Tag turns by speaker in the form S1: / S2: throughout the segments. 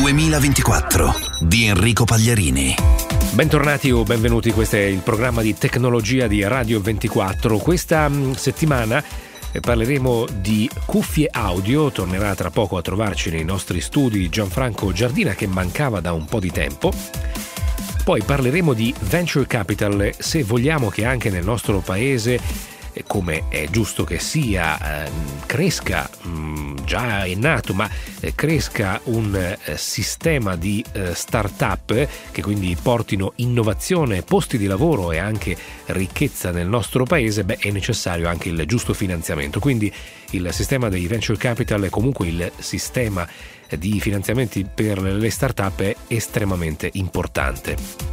S1: 2024 di Enrico Pagliarini.
S2: Bentornati o benvenuti, questo è il programma di tecnologia di Radio 24. Questa settimana parleremo di cuffie audio. Tornerà tra poco a trovarci nei nostri studi Gianfranco Giardina, che mancava da un po' di tempo. Poi parleremo di venture capital, se vogliamo che anche nel nostro paese, come è giusto che sia, cresca, già è nato, ma cresca un sistema di start-up che quindi portino innovazione, posti di lavoro e anche ricchezza nel nostro paese. È necessario anche il giusto finanziamento. Quindi il sistema dei venture capital e comunque il sistema di finanziamenti per le start-up è estremamente importante.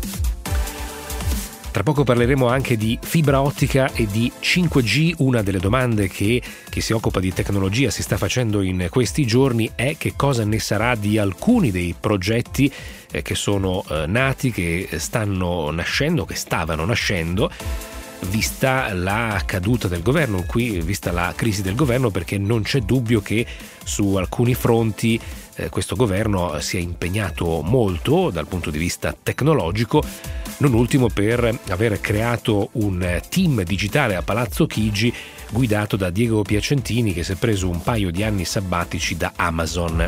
S2: Tra poco parleremo anche di fibra ottica e di 5G. Una delle domande che chi si occupa di tecnologia si sta facendo in questi giorni è che cosa ne sarà di alcuni dei progetti che sono nati, che stanno nascendo, che stavano nascendo, vista la caduta del governo, vista la crisi del governo, perché non c'è dubbio che su alcuni fronti questo governo si è impegnato molto dal punto di vista tecnologico, non ultimo per aver creato un team digitale a Palazzo Chigi guidato da Diego Piacentini, che si è preso un paio di anni sabbatici da Amazon.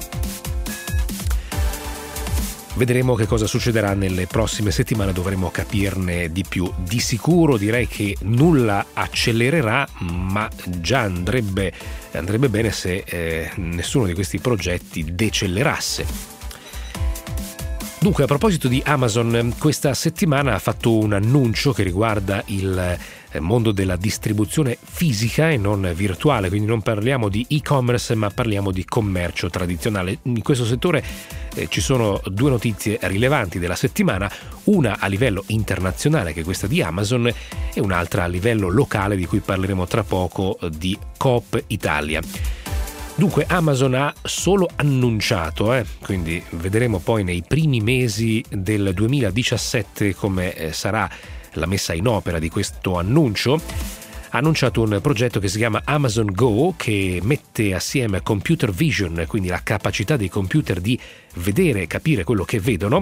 S2: Vedremo che cosa succederà nelle prossime settimane, dovremo capirne di più. Di sicuro direi che nulla accelererà, ma già andrebbe bene se nessuno di questi progetti decelerasse. Dunque, a proposito di Amazon, questa settimana ha fatto un annuncio che riguarda il mondo della distribuzione fisica e non virtuale, quindi non parliamo di e-commerce ma parliamo di commercio tradizionale. In questo settore ci sono due notizie rilevanti della settimana, una a livello internazionale, che è questa di Amazon, e un'altra a livello locale, di cui parleremo tra poco, di Coop Italia. Dunque, Amazon ha solo annunciato, quindi vedremo poi nei primi mesi del 2017 come sarà la messa in opera di questo annuncio. Ha annunciato un progetto che si chiama Amazon Go, che mette assieme computer vision, quindi la capacità dei computer di vedere e capire quello che vedono,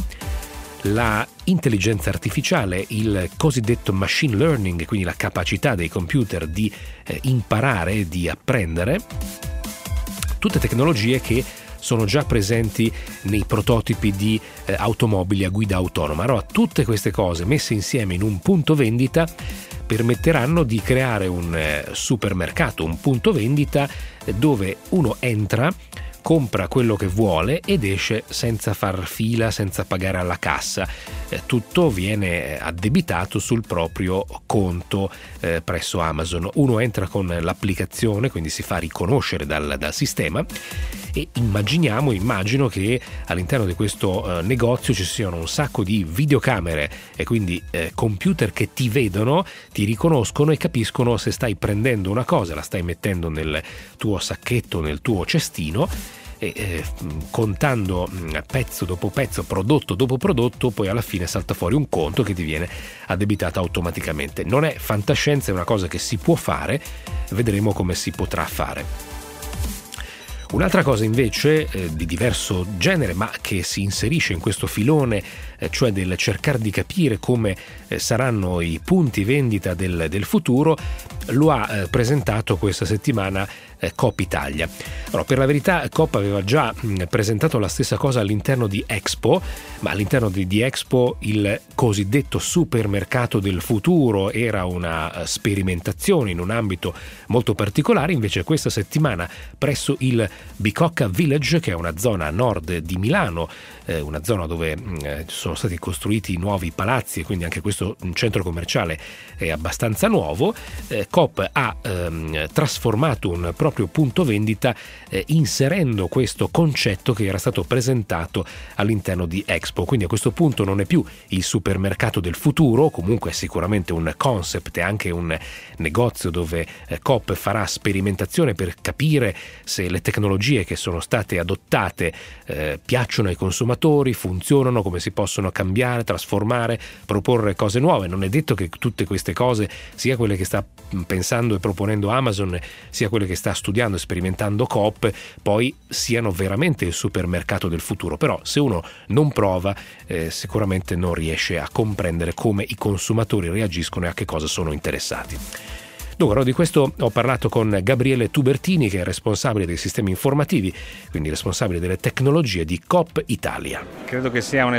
S2: la intelligenza artificiale, il cosiddetto machine learning, quindi la capacità dei computer di imparare, di apprendere. Tutte tecnologie che sono già presenti nei prototipi di automobili a guida autonoma. Allora, tutte queste cose messe insieme in un punto vendita permetteranno di creare un supermercato, un punto vendita dove uno entra, compra quello che vuole ed esce senza far fila, senza pagare alla cassa. Tutto viene addebitato sul proprio conto presso Amazon. Uno entra con l'applicazione, quindi si fa riconoscere dal sistema, e immagino che all'interno di questo negozio ci siano un sacco di videocamere e quindi computer che ti vedono, ti riconoscono e capiscono se stai prendendo una cosa, la stai mettendo nel tuo sacchetto, nel tuo cestino, e contando pezzo dopo pezzo, prodotto dopo prodotto, poi alla fine salta fuori un conto che ti viene addebitato automaticamente. Non è fantascienza, è una cosa che si può fare, vedremo come si potrà fare. Un'altra cosa invece di diverso genere, ma che si inserisce in questo filone, cioè del cercare di capire come saranno i punti vendita del futuro, lo ha presentato questa settimana Coop Italia. Allora, per la verità Coop aveva già presentato la stessa cosa all'interno di Expo, ma all'interno di Expo il cosiddetto supermercato del futuro era una sperimentazione in un ambito molto particolare. Invece questa settimana presso il Bicocca Village, che è una zona a nord di Milano, una zona dove sono stati costruiti nuovi palazzi e quindi anche questo centro commerciale è abbastanza nuovo, Coop ha trasformato un proprio punto vendita inserendo questo concetto che era stato presentato all'interno di Expo. Quindi a questo punto non è più il supermercato del futuro, comunque è sicuramente un concept e anche un negozio dove Coop farà sperimentazione per capire se le tecnologie che sono state adottate piacciono ai consumatori, funzionano, come si possono cambiare, trasformare, proporre cose nuove. Non è detto che tutte queste cose, sia quelle che sta pensando e proponendo Amazon, sia quelle che sta studiando e sperimentando Coop poi siano veramente il supermercato del futuro, però se uno non prova sicuramente non riesce a comprendere come i consumatori reagiscono e a che cosa sono interessati. Dunque, di questo ho parlato con Gabriele Tubertini, che è responsabile dei sistemi informativi, quindi responsabile delle tecnologie di Coop Italia.
S3: Credo che sia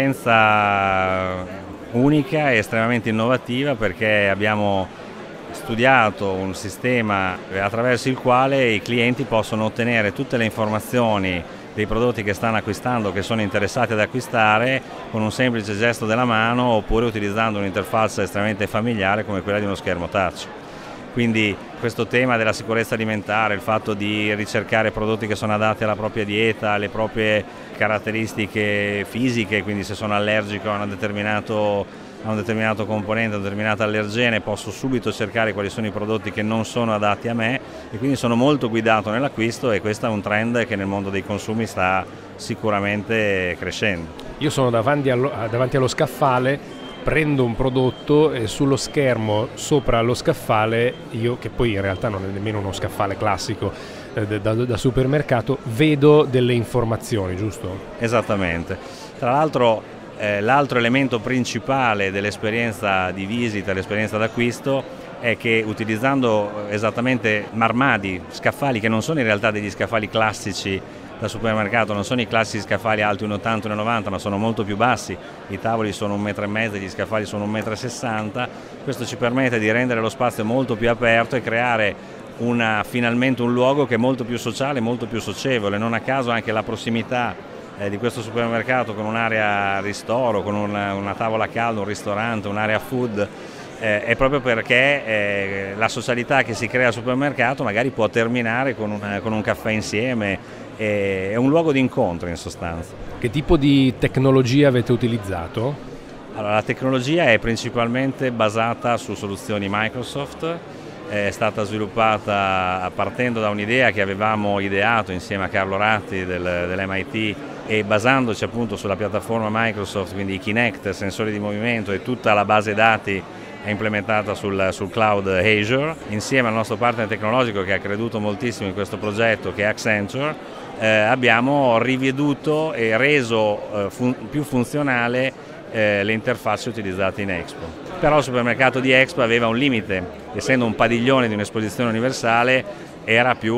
S3: un'esperienza unica e estremamente innovativa, perché abbiamo studiato un sistema attraverso il quale i clienti possono ottenere tutte le informazioni dei prodotti che stanno acquistando, che sono interessati ad acquistare, con un semplice gesto della mano, oppure utilizzando un'interfaccia estremamente familiare come quella di uno schermo touch. Quindi questo tema della sicurezza alimentare, il fatto di ricercare prodotti che sono adatti alla propria dieta, alle proprie caratteristiche fisiche, quindi se sono allergico a un determinato componente, a un determinato allergene, posso subito cercare quali sono i prodotti che non sono adatti a me, e quindi sono molto guidato nell'acquisto, e questo è un trend che nel mondo dei consumi sta sicuramente crescendo.
S2: Io sono davanti allo scaffale, prendo un prodotto e sullo schermo sopra lo scaffale, io, che poi in realtà non è nemmeno uno scaffale classico da supermercato, vedo delle informazioni, giusto?
S3: Esattamente. Tra l'altro l'altro elemento principale dell'esperienza di visita, l'esperienza d'acquisto, è che utilizzando esattamente marmadi, scaffali che non sono in realtà degli scaffali classici da supermercato, non sono i classici scaffali alti 1,80 1,90 m, ma sono molto più bassi, i tavoli sono 1,5 m, gli scaffali sono 1,60 m, questo ci permette di rendere lo spazio molto più aperto e creare finalmente un luogo che è molto più sociale, molto più socievole. Non a caso anche la prossimità di questo supermercato con un'area ristoro, con una tavola calda, un ristorante, un'area food, è proprio perché la socialità che si crea al supermercato magari può terminare con un caffè insieme. È un luogo di incontro in sostanza.
S2: Che tipo di tecnologia avete utilizzato?
S3: Allora, la tecnologia è principalmente basata su soluzioni Microsoft, è stata sviluppata partendo da un'idea che avevamo ideato insieme a Carlo Ratti dell'MIT, e basandoci appunto sulla piattaforma Microsoft, quindi i Kinect, sensori di movimento, e tutta la base dati è implementata sul cloud Azure, insieme al nostro partner tecnologico che ha creduto moltissimo in questo progetto, che è Accenture. Abbiamo riveduto e reso più funzionale le interfacce utilizzate in Expo. Però il supermercato di Expo aveva un limite, essendo un padiglione di un'esposizione universale, era più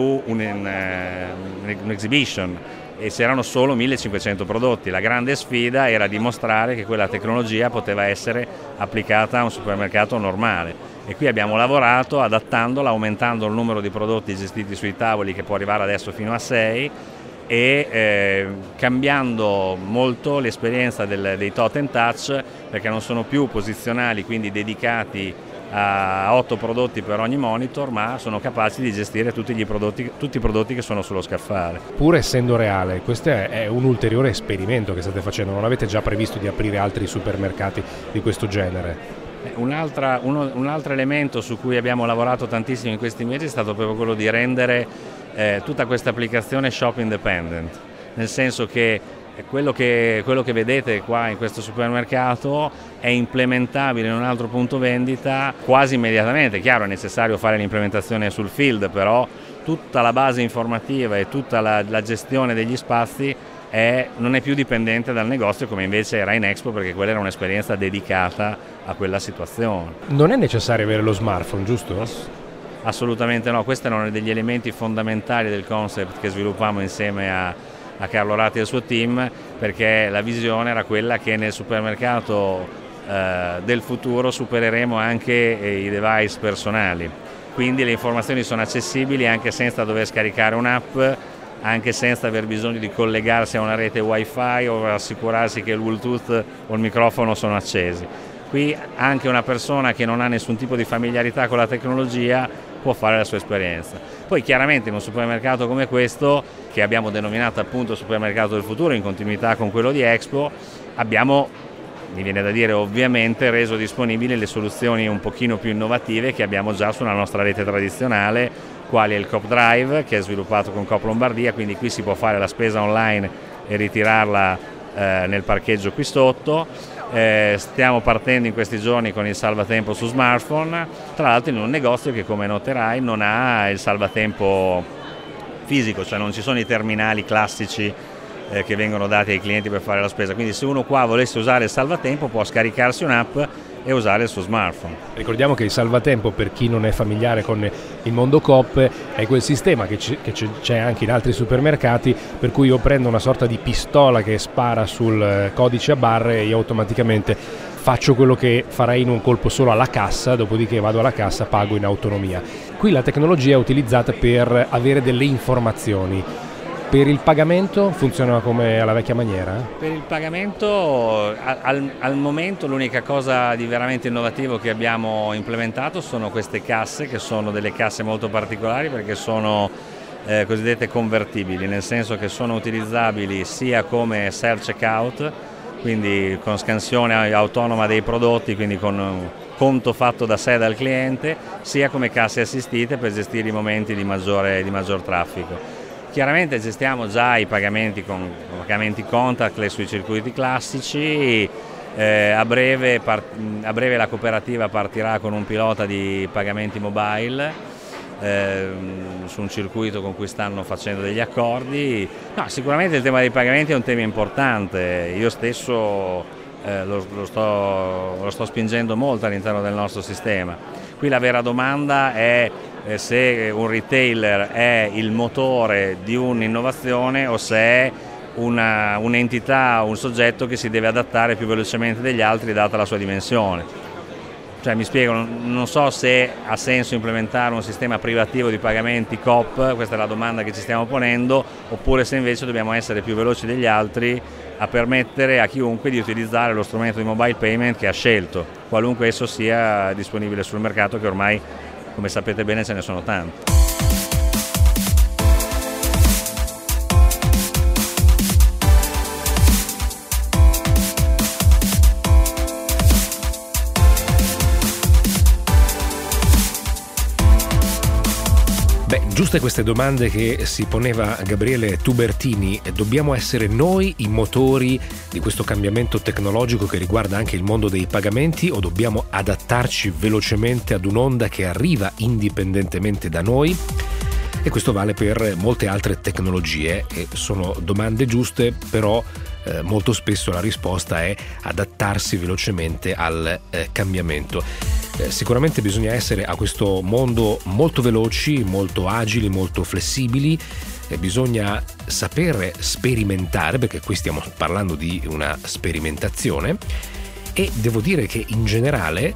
S3: un'exhibition, e c'erano solo 1500 prodotti. La grande sfida era dimostrare che quella tecnologia poteva essere applicata a un supermercato normale, e qui abbiamo lavorato adattandola, aumentando il numero di prodotti gestiti sui tavoli, che può arrivare adesso fino a 6, e cambiando molto l'esperienza dei Totem Touch, perché non sono più posizionali, quindi dedicati a 8 prodotti per ogni monitor, ma sono capaci di gestire tutti i prodotti che sono sullo scaffale.
S2: Pur essendo reale, questo è un ulteriore esperimento che state facendo, non avete già previsto di aprire altri supermercati di questo genere?
S3: Un altro elemento su cui abbiamo lavorato tantissimo in questi mesi è stato proprio quello di rendere tutta questa applicazione shop independent, nel senso che quello che vedete qua in questo supermercato è implementabile in un altro punto vendita quasi immediatamente. Chiaro, è necessario fare l'implementazione sul field, però tutta la base informativa e tutta la gestione degli spazi non è più dipendente dal negozio, come invece era in Expo, perché quella era un'esperienza dedicata a quella situazione.
S2: Non è necessario avere lo smartphone, giusto?
S3: Assolutamente no, questi erano degli elementi fondamentali del concept che sviluppammo insieme a Carlo Ratti e il suo team, perché la visione era quella che nel supermercato del futuro supereremo anche i device personali, quindi le informazioni sono accessibili anche senza dover scaricare un'app, anche senza aver bisogno di collegarsi a una rete wifi o assicurarsi che il Bluetooth o il microfono sono accesi. Qui anche una persona che non ha nessun tipo di familiarità con la tecnologia può fare la sua esperienza. Poi chiaramente in un supermercato come questo, che abbiamo denominato appunto supermercato del futuro in continuità con quello di Expo, abbiamo, mi viene da dire ovviamente, reso disponibili le soluzioni un pochino più innovative che abbiamo già sulla nostra rete tradizionale, quali è il Coop Drive, che è sviluppato con Coop Lombardia, quindi qui si può fare la spesa online e ritirarla nel parcheggio qui sotto. Stiamo partendo in questi giorni con il salvatempo su smartphone, tra l'altro in un negozio che, come noterai, non ha il salvatempo fisico, cioè non ci sono i terminali classici che vengono dati ai clienti per fare la spesa, quindi se uno qua volesse usare il salvatempo può scaricarsi un'app e usare il suo smartphone.
S2: Ricordiamo che il salvatempo, per chi non è familiare con il mondo Coop, è quel sistema che c'è anche in altri supermercati, per cui io prendo una sorta di pistola che spara sul codice a barre e io automaticamente faccio quello che farei in un colpo solo alla cassa, dopodiché vado alla cassa, pago in autonomia. Qui la tecnologia è utilizzata per avere delle informazioni. Per il pagamento funziona come alla vecchia maniera?
S3: Per il pagamento al momento l'unica cosa di veramente innovativo che abbiamo implementato sono queste casse, che sono delle casse molto particolari perché sono cosiddette convertibili, nel senso che sono utilizzabili sia come self-checkout, quindi con scansione autonoma dei prodotti, quindi con un conto fatto da sé dal cliente, sia come casse assistite per gestire i momenti di maggior traffico. Chiaramente gestiamo già i pagamenti con pagamenti contactless sui circuiti classici, a breve la cooperativa partirà con un pilota di pagamenti mobile su un circuito con cui stanno facendo degli accordi. No, sicuramente il tema dei pagamenti è un tema importante, io stesso lo sto spingendo molto all'interno del nostro sistema. Qui la vera domanda è se un retailer è il motore di un'innovazione o se è un'entità, un soggetto che si deve adattare più velocemente degli altri data la sua dimensione. Cioè, mi spiego, non so se ha senso implementare un sistema privativo di pagamenti Coop, questa è la domanda che ci stiamo ponendo, oppure se invece dobbiamo essere più veloci degli altri a permettere a chiunque di utilizzare lo strumento di mobile payment che ha scelto, qualunque esso sia disponibile sul mercato, che ormai, come sapete bene, ce ne sono tanti.
S2: Giuste queste domande che si poneva Gabriele Tubertini. Dobbiamo essere noi i motori di questo cambiamento tecnologico che riguarda anche il mondo dei pagamenti, o dobbiamo adattarci velocemente ad un'onda che arriva indipendentemente da noi? E questo vale per molte altre tecnologie, e sono domande giuste, però molto spesso la risposta è adattarsi velocemente al cambiamento. Sicuramente bisogna essere a questo mondo molto veloci, molto agili, molto flessibili, bisogna saper sperimentare, perché qui stiamo parlando di una sperimentazione, e devo dire che in generale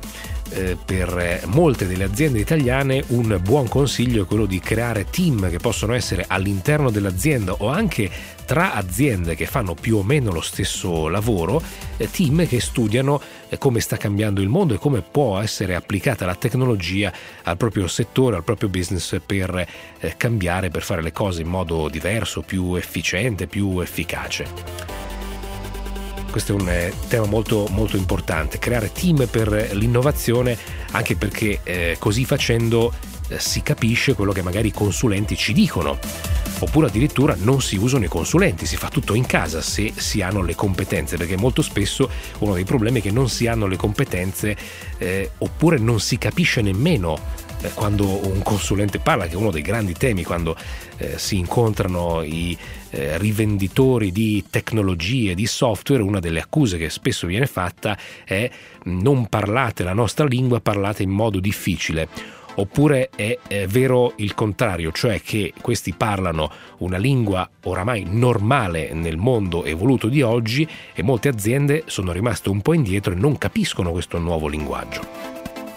S2: per molte delle aziende italiane un buon consiglio è quello di creare team che possono essere all'interno dell'azienda o anche tra aziende che fanno più o meno lo stesso lavoro, team che studiano come sta cambiando il mondo e come può essere applicata la tecnologia al proprio settore, al proprio business, per cambiare, per fare le cose in modo diverso, più efficiente, più efficace. Questo è un tema molto, molto importante, creare team per l'innovazione, anche perché così facendo si capisce quello che magari i consulenti ci dicono, oppure addirittura non si usano i consulenti, si fa tutto in casa se si hanno le competenze, perché molto spesso uno dei problemi è che non si hanno le competenze, oppure non si capisce nemmeno quando un consulente parla, che è uno dei grandi temi quando si incontrano i rivenditori di tecnologie, di software. Una delle accuse che spesso viene fatta è: non parlate la nostra lingua, parlate in modo difficile. Oppure è vero il contrario, cioè che questi parlano una lingua oramai normale nel mondo evoluto di oggi e molte aziende sono rimaste un po' indietro e non capiscono questo nuovo linguaggio.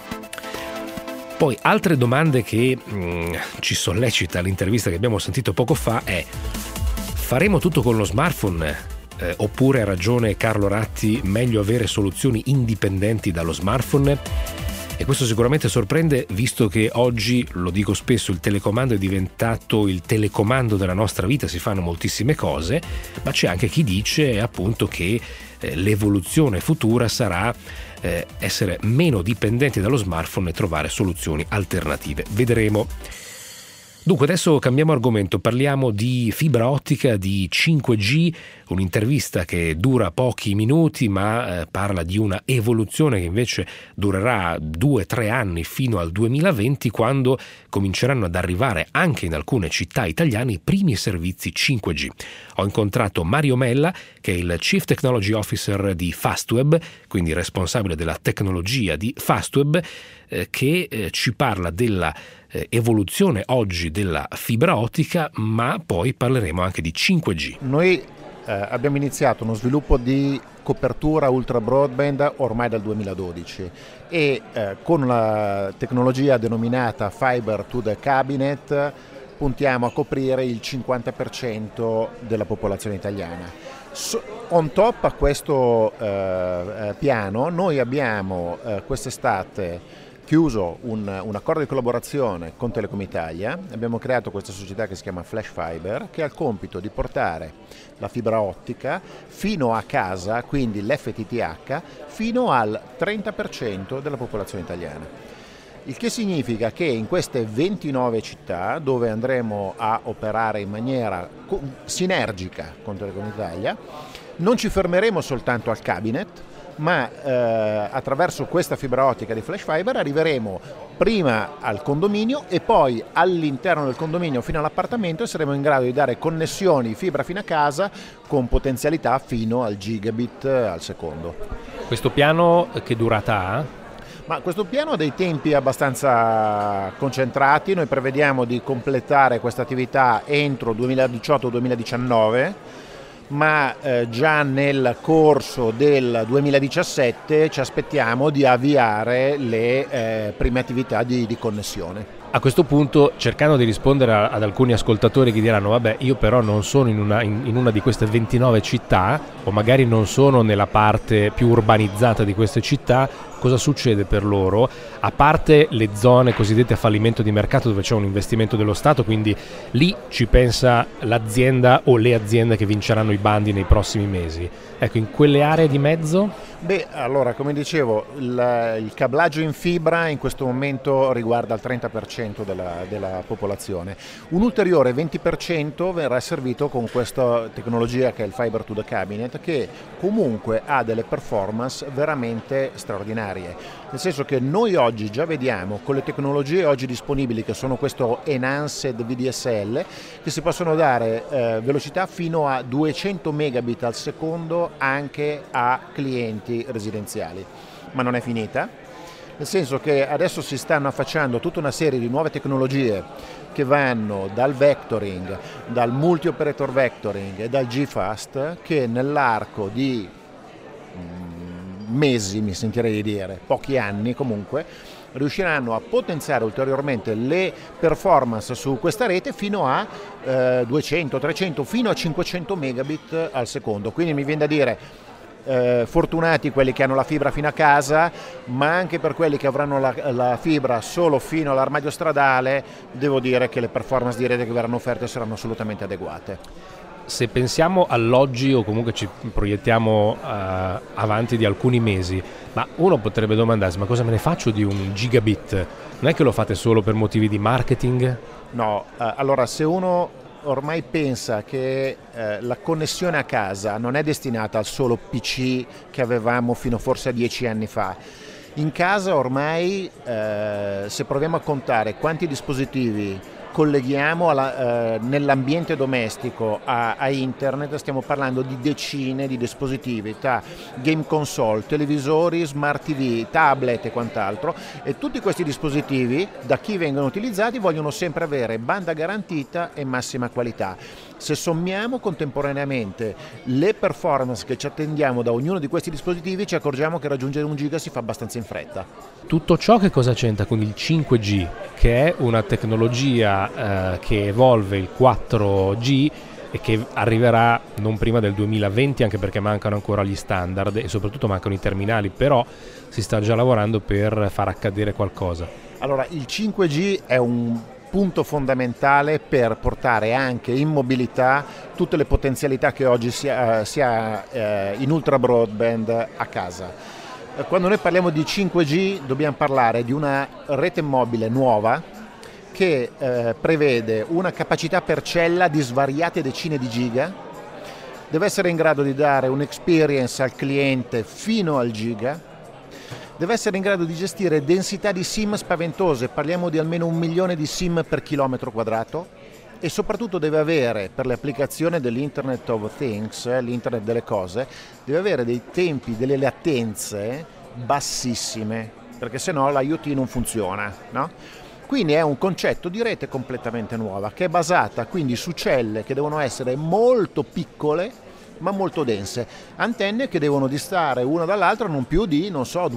S2: Poi altre domande che ci sollecita l'intervista che abbiamo sentito poco fa è: faremo tutto con lo smartphone? Oppure, ha ragione Carlo Ratti, meglio avere soluzioni indipendenti dallo smartphone? E questo sicuramente sorprende, visto che oggi, lo dico spesso, il telecomando è diventato il telecomando della nostra vita, si fanno moltissime cose, ma c'è anche chi dice appunto che l'evoluzione futura sarà essere meno dipendenti dallo smartphone e trovare soluzioni alternative. Vedremo. Dunque adesso cambiamo argomento, parliamo di fibra ottica, di 5G, un'intervista che dura pochi minuti ma parla di una evoluzione che invece durerà 2-3 anni fino al 2020, quando cominceranno ad arrivare anche in alcune città italiane i primi servizi 5G. Ho incontrato Mario Mella, che è il Chief Technology Officer di Fastweb, quindi responsabile della tecnologia di Fastweb, che ci parla della evoluzione oggi della fibra ottica, ma poi parleremo anche di 5G.
S4: Noi abbiamo iniziato uno sviluppo di copertura ultra broadband ormai dal 2012 e con la tecnologia denominata Fiber to the Cabinet puntiamo a coprire il 50% della popolazione italiana. On top a questo piano noi abbiamo quest'estate chiuso un accordo di collaborazione con Telecom Italia. Abbiamo creato questa società che si chiama Flash Fiber, che ha il compito di portare la fibra ottica fino a casa, quindi l'FTTH, fino al 30% della popolazione italiana. Il che significa che in queste 29 città, dove andremo a operare in maniera sinergica con Telecom Italia, non ci fermeremo soltanto al cabinet, ma attraverso questa fibra ottica di Flash Fiber arriveremo prima al condominio e poi all'interno del condominio fino all'appartamento e saremo in grado di dare connessioni fibra fino a casa con potenzialità fino al gigabit al secondo.
S2: Questo piano che durata ha?
S4: Ma questo piano ha dei tempi abbastanza concentrati. Noi prevediamo di completare questa attività entro 2018-2019, ma già nel corso del 2017 ci aspettiamo di avviare le prime attività di connessione.
S2: A questo punto, cercando di rispondere ad alcuni ascoltatori che diranno vabbè, io però non sono in una di queste 29 città, o magari non sono nella parte più urbanizzata di queste città, cosa succede per loro? A parte le zone cosiddette a fallimento di mercato, dove c'è un investimento dello Stato, quindi lì ci pensa l'azienda o le aziende che vinceranno i bandi nei prossimi mesi. Ecco, in quelle aree di mezzo?
S4: Beh, allora, come dicevo, il cablaggio in fibra in questo momento riguarda il 30% della popolazione. Un ulteriore 20% verrà servito con questa tecnologia che è il Fiber to the Cabinet, che comunque ha delle performance veramente straordinarie. Nel senso che noi oggi già vediamo con le tecnologie oggi disponibili, che sono questo Enhanced VDSL, che si possono dare velocità fino a 200 megabit al secondo anche a clienti residenziali. Ma non è finita, nel senso che adesso si stanno affacciando tutta una serie di nuove tecnologie che vanno dal vectoring, dal multi-operator vectoring e dal G-Fast, che nell'arco di mesi, mi sentirei di dire, pochi anni comunque, riusciranno a potenziare ulteriormente le performance su questa rete fino a 200, 300, fino a 500 megabit al secondo. Quindi mi viene da dire fortunati quelli che hanno la fibra fino a casa, ma anche per quelli che avranno la fibra solo fino all'armadio stradale, devo dire che le performance di rete che verranno offerte saranno assolutamente adeguate.
S2: Se pensiamo all'oggi, o comunque ci proiettiamo avanti di alcuni mesi, ma uno potrebbe domandarsi: ma cosa me ne faccio di un gigabit? Non è che lo fate solo per motivi di marketing?
S4: No, allora se uno ormai pensa che la connessione a casa non è destinata al solo PC che avevamo fino forse a 10 anni fa. In casa ormai, se proviamo a contare quanti dispositivi colleghiamo nell'ambiente domestico a internet, stiamo parlando di decine di dispositivi, tra game console, televisori, smart TV, tablet e quant'altro, e tutti questi dispositivi, da chi vengono utilizzati, vogliono sempre avere banda garantita e massima qualità. Se sommiamo contemporaneamente le performance che ci attendiamo da ognuno di questi dispositivi, ci accorgiamo che raggiungere 1 giga si fa abbastanza in fretta.
S2: Tutto ciò che cosa c'entra con il 5G, che è una tecnologia che evolve il 4G e che arriverà non prima del 2020, anche perché mancano ancora gli standard e soprattutto mancano i terminali, però si sta già lavorando per far accadere qualcosa.
S4: Allora, il 5G è un punto fondamentale per portare anche in mobilità tutte le potenzialità che oggi si ha in ultra broadband a casa. Quando noi parliamo di 5G dobbiamo parlare di una rete mobile nuova che prevede una capacità per cella di svariate decine di giga, deve essere in grado di dare un'experience al cliente fino al giga, deve essere in grado di gestire densità di SIM spaventose, parliamo di almeno 1 milione di SIM per chilometro quadrato, e soprattutto deve avere, per le applicazioni dell'Internet of Things, l'internet delle cose, deve avere dei tempi, delle latenze bassissime, perché sennò l'IoT non funziona, no? Quindi è un concetto di rete completamente nuova, che è basata quindi su celle che devono essere molto piccole ma molto dense, antenne che devono distare una dall'altra non più di,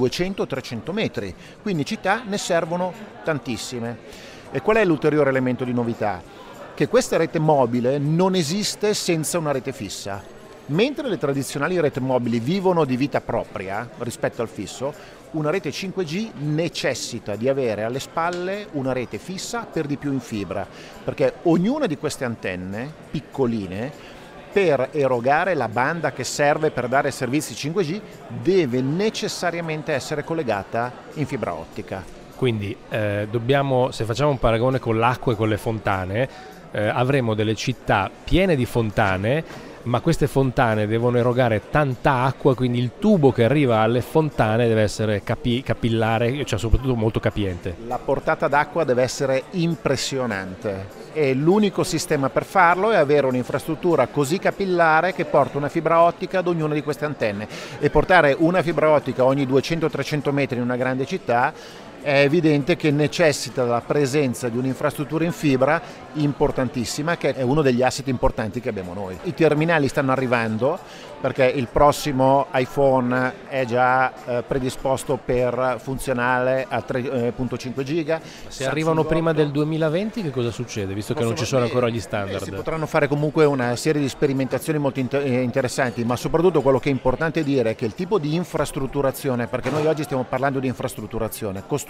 S4: 200-300 metri, quindi città ne servono tantissime. E qual è l'ulteriore elemento di novità? Che questa rete mobile non esiste senza una rete fissa. Mentre le tradizionali reti mobili vivono di vita propria rispetto al fisso, una rete 5G necessita di avere alle spalle una rete fissa, per di più in fibra, perché ognuna di queste antenne piccoline, per erogare la banda che serve per dare servizi 5G, deve necessariamente essere collegata in fibra ottica.
S2: Quindi dobbiamo, se facciamo un paragone con l'acqua e con le fontane, avremo delle città piene di fontane, ma queste fontane devono erogare tanta acqua, quindi il tubo che arriva alle fontane deve essere capillare, cioè soprattutto molto capiente.
S4: La portata d'acqua deve essere impressionante e l'unico sistema per farlo è avere un'infrastruttura così capillare che porta una fibra ottica ad ognuna di queste antenne, e portare una fibra ottica ogni 200-300 metri in una grande città è evidente che necessita della presenza di un'infrastruttura in fibra importantissima, che è uno degli asset importanti che abbiamo noi. I terminali stanno arrivando, perché il prossimo iPhone è già predisposto per funzionale a 3.5 giga.
S2: Se arrivano prima del 2020 che cosa succede, visto che non ci sono ancora gli standard?
S4: Si potranno fare comunque una serie di sperimentazioni molto interessanti, ma soprattutto quello che è importante dire è che il tipo di infrastrutturazione, perché noi oggi stiamo parlando di infrastrutturazione, costruzione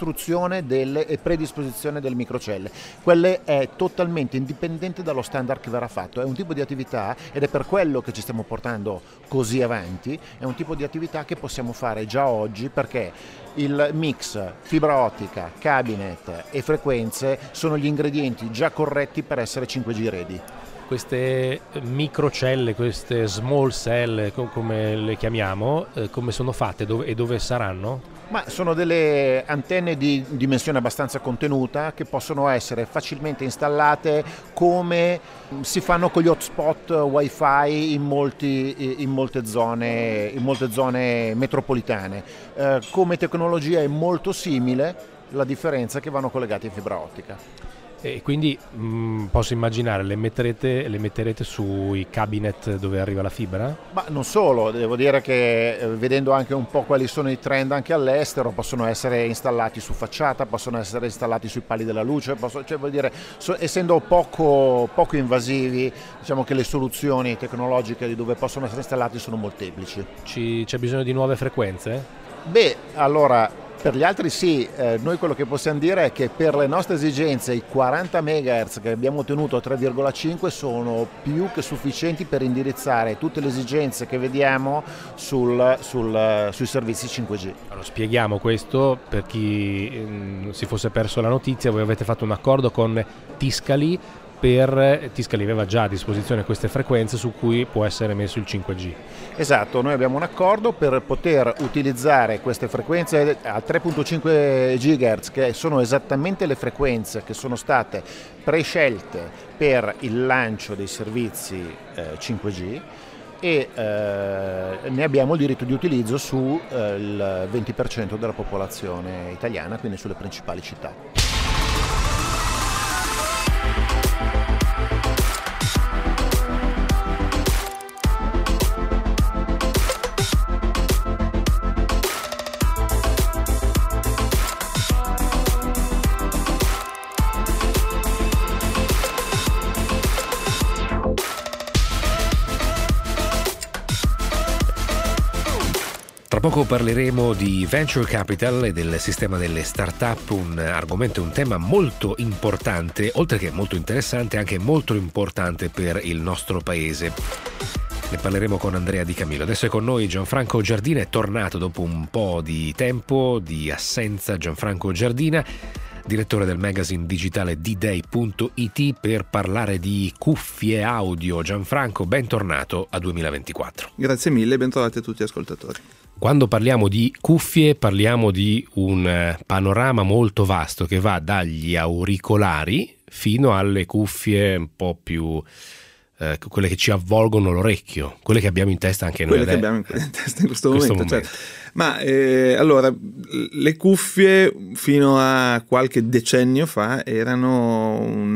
S4: e predisposizione delle microcelle, quelle è totalmente indipendente dallo standard che verrà fatto, è un tipo di attività, ed è per quello che ci stiamo portando così avanti, è un tipo di attività che possiamo fare già oggi, perché il mix fibra ottica, cabinet e frequenze sono gli ingredienti già corretti per essere 5G ready.
S2: Queste microcelle, queste small cell, come le chiamiamo, come sono fatte e dove saranno?
S4: Ma sono delle antenne di dimensione abbastanza contenuta che possono essere facilmente installate, come si fanno con gli hotspot wifi in molte zone metropolitane. Come tecnologia è molto simile, la differenza è che vanno collegati in fibra ottica.
S2: E quindi posso immaginare, le metterete sui cabinet dove arriva la fibra?
S4: Ma non solo, devo dire che vedendo anche un po' quali sono i trend anche all'estero, possono essere installati su facciata, possono essere installati sui pali della luce, essendo poco invasivi, diciamo che le soluzioni tecnologiche di dove possono essere installati sono molteplici.
S2: C'è bisogno di nuove frequenze?
S4: Beh, allora, per gli altri sì, noi quello che possiamo dire è che per le nostre esigenze i 40 MHz che abbiamo ottenuto a 3,5 sono più che sufficienti per indirizzare tutte le esigenze che vediamo sui servizi 5G.
S2: Allora, spieghiamo questo per chi si fosse perso la notizia. Voi avete fatto un accordo con Tiscali Tiscali aveva già a disposizione queste frequenze su cui può essere messo il 5G.
S4: Esatto, noi abbiamo un accordo per poter utilizzare queste frequenze a 3.5 GHz, che sono esattamente le frequenze che sono state prescelte per il lancio dei servizi 5G, e ne abbiamo il diritto di utilizzo sul 20% della popolazione italiana, quindi sulle principali città.
S2: Tra poco parleremo di venture capital e del sistema delle start-up, un argomento e un tema molto importante, oltre che molto interessante, anche molto importante per il nostro paese. Ne parleremo con Andrea Di Camillo. Adesso è con noi Gianfranco Giardina, è tornato dopo un po' di tempo di assenza. Gianfranco Giardina, direttore del magazine digitale D-Day.it, per parlare di cuffie audio. Gianfranco, bentornato a 2024.
S5: Grazie mille e bentrovati a tutti gli ascoltatori.
S2: Quando parliamo di cuffie parliamo di un panorama molto vasto che va dagli auricolari fino alle cuffie un po' più quelle che ci avvolgono l'orecchio, quelle che abbiamo in testa anche noi.
S5: Quelle che abbiamo in testa in questo momento. Certo. Ma allora, le cuffie fino a qualche decennio fa erano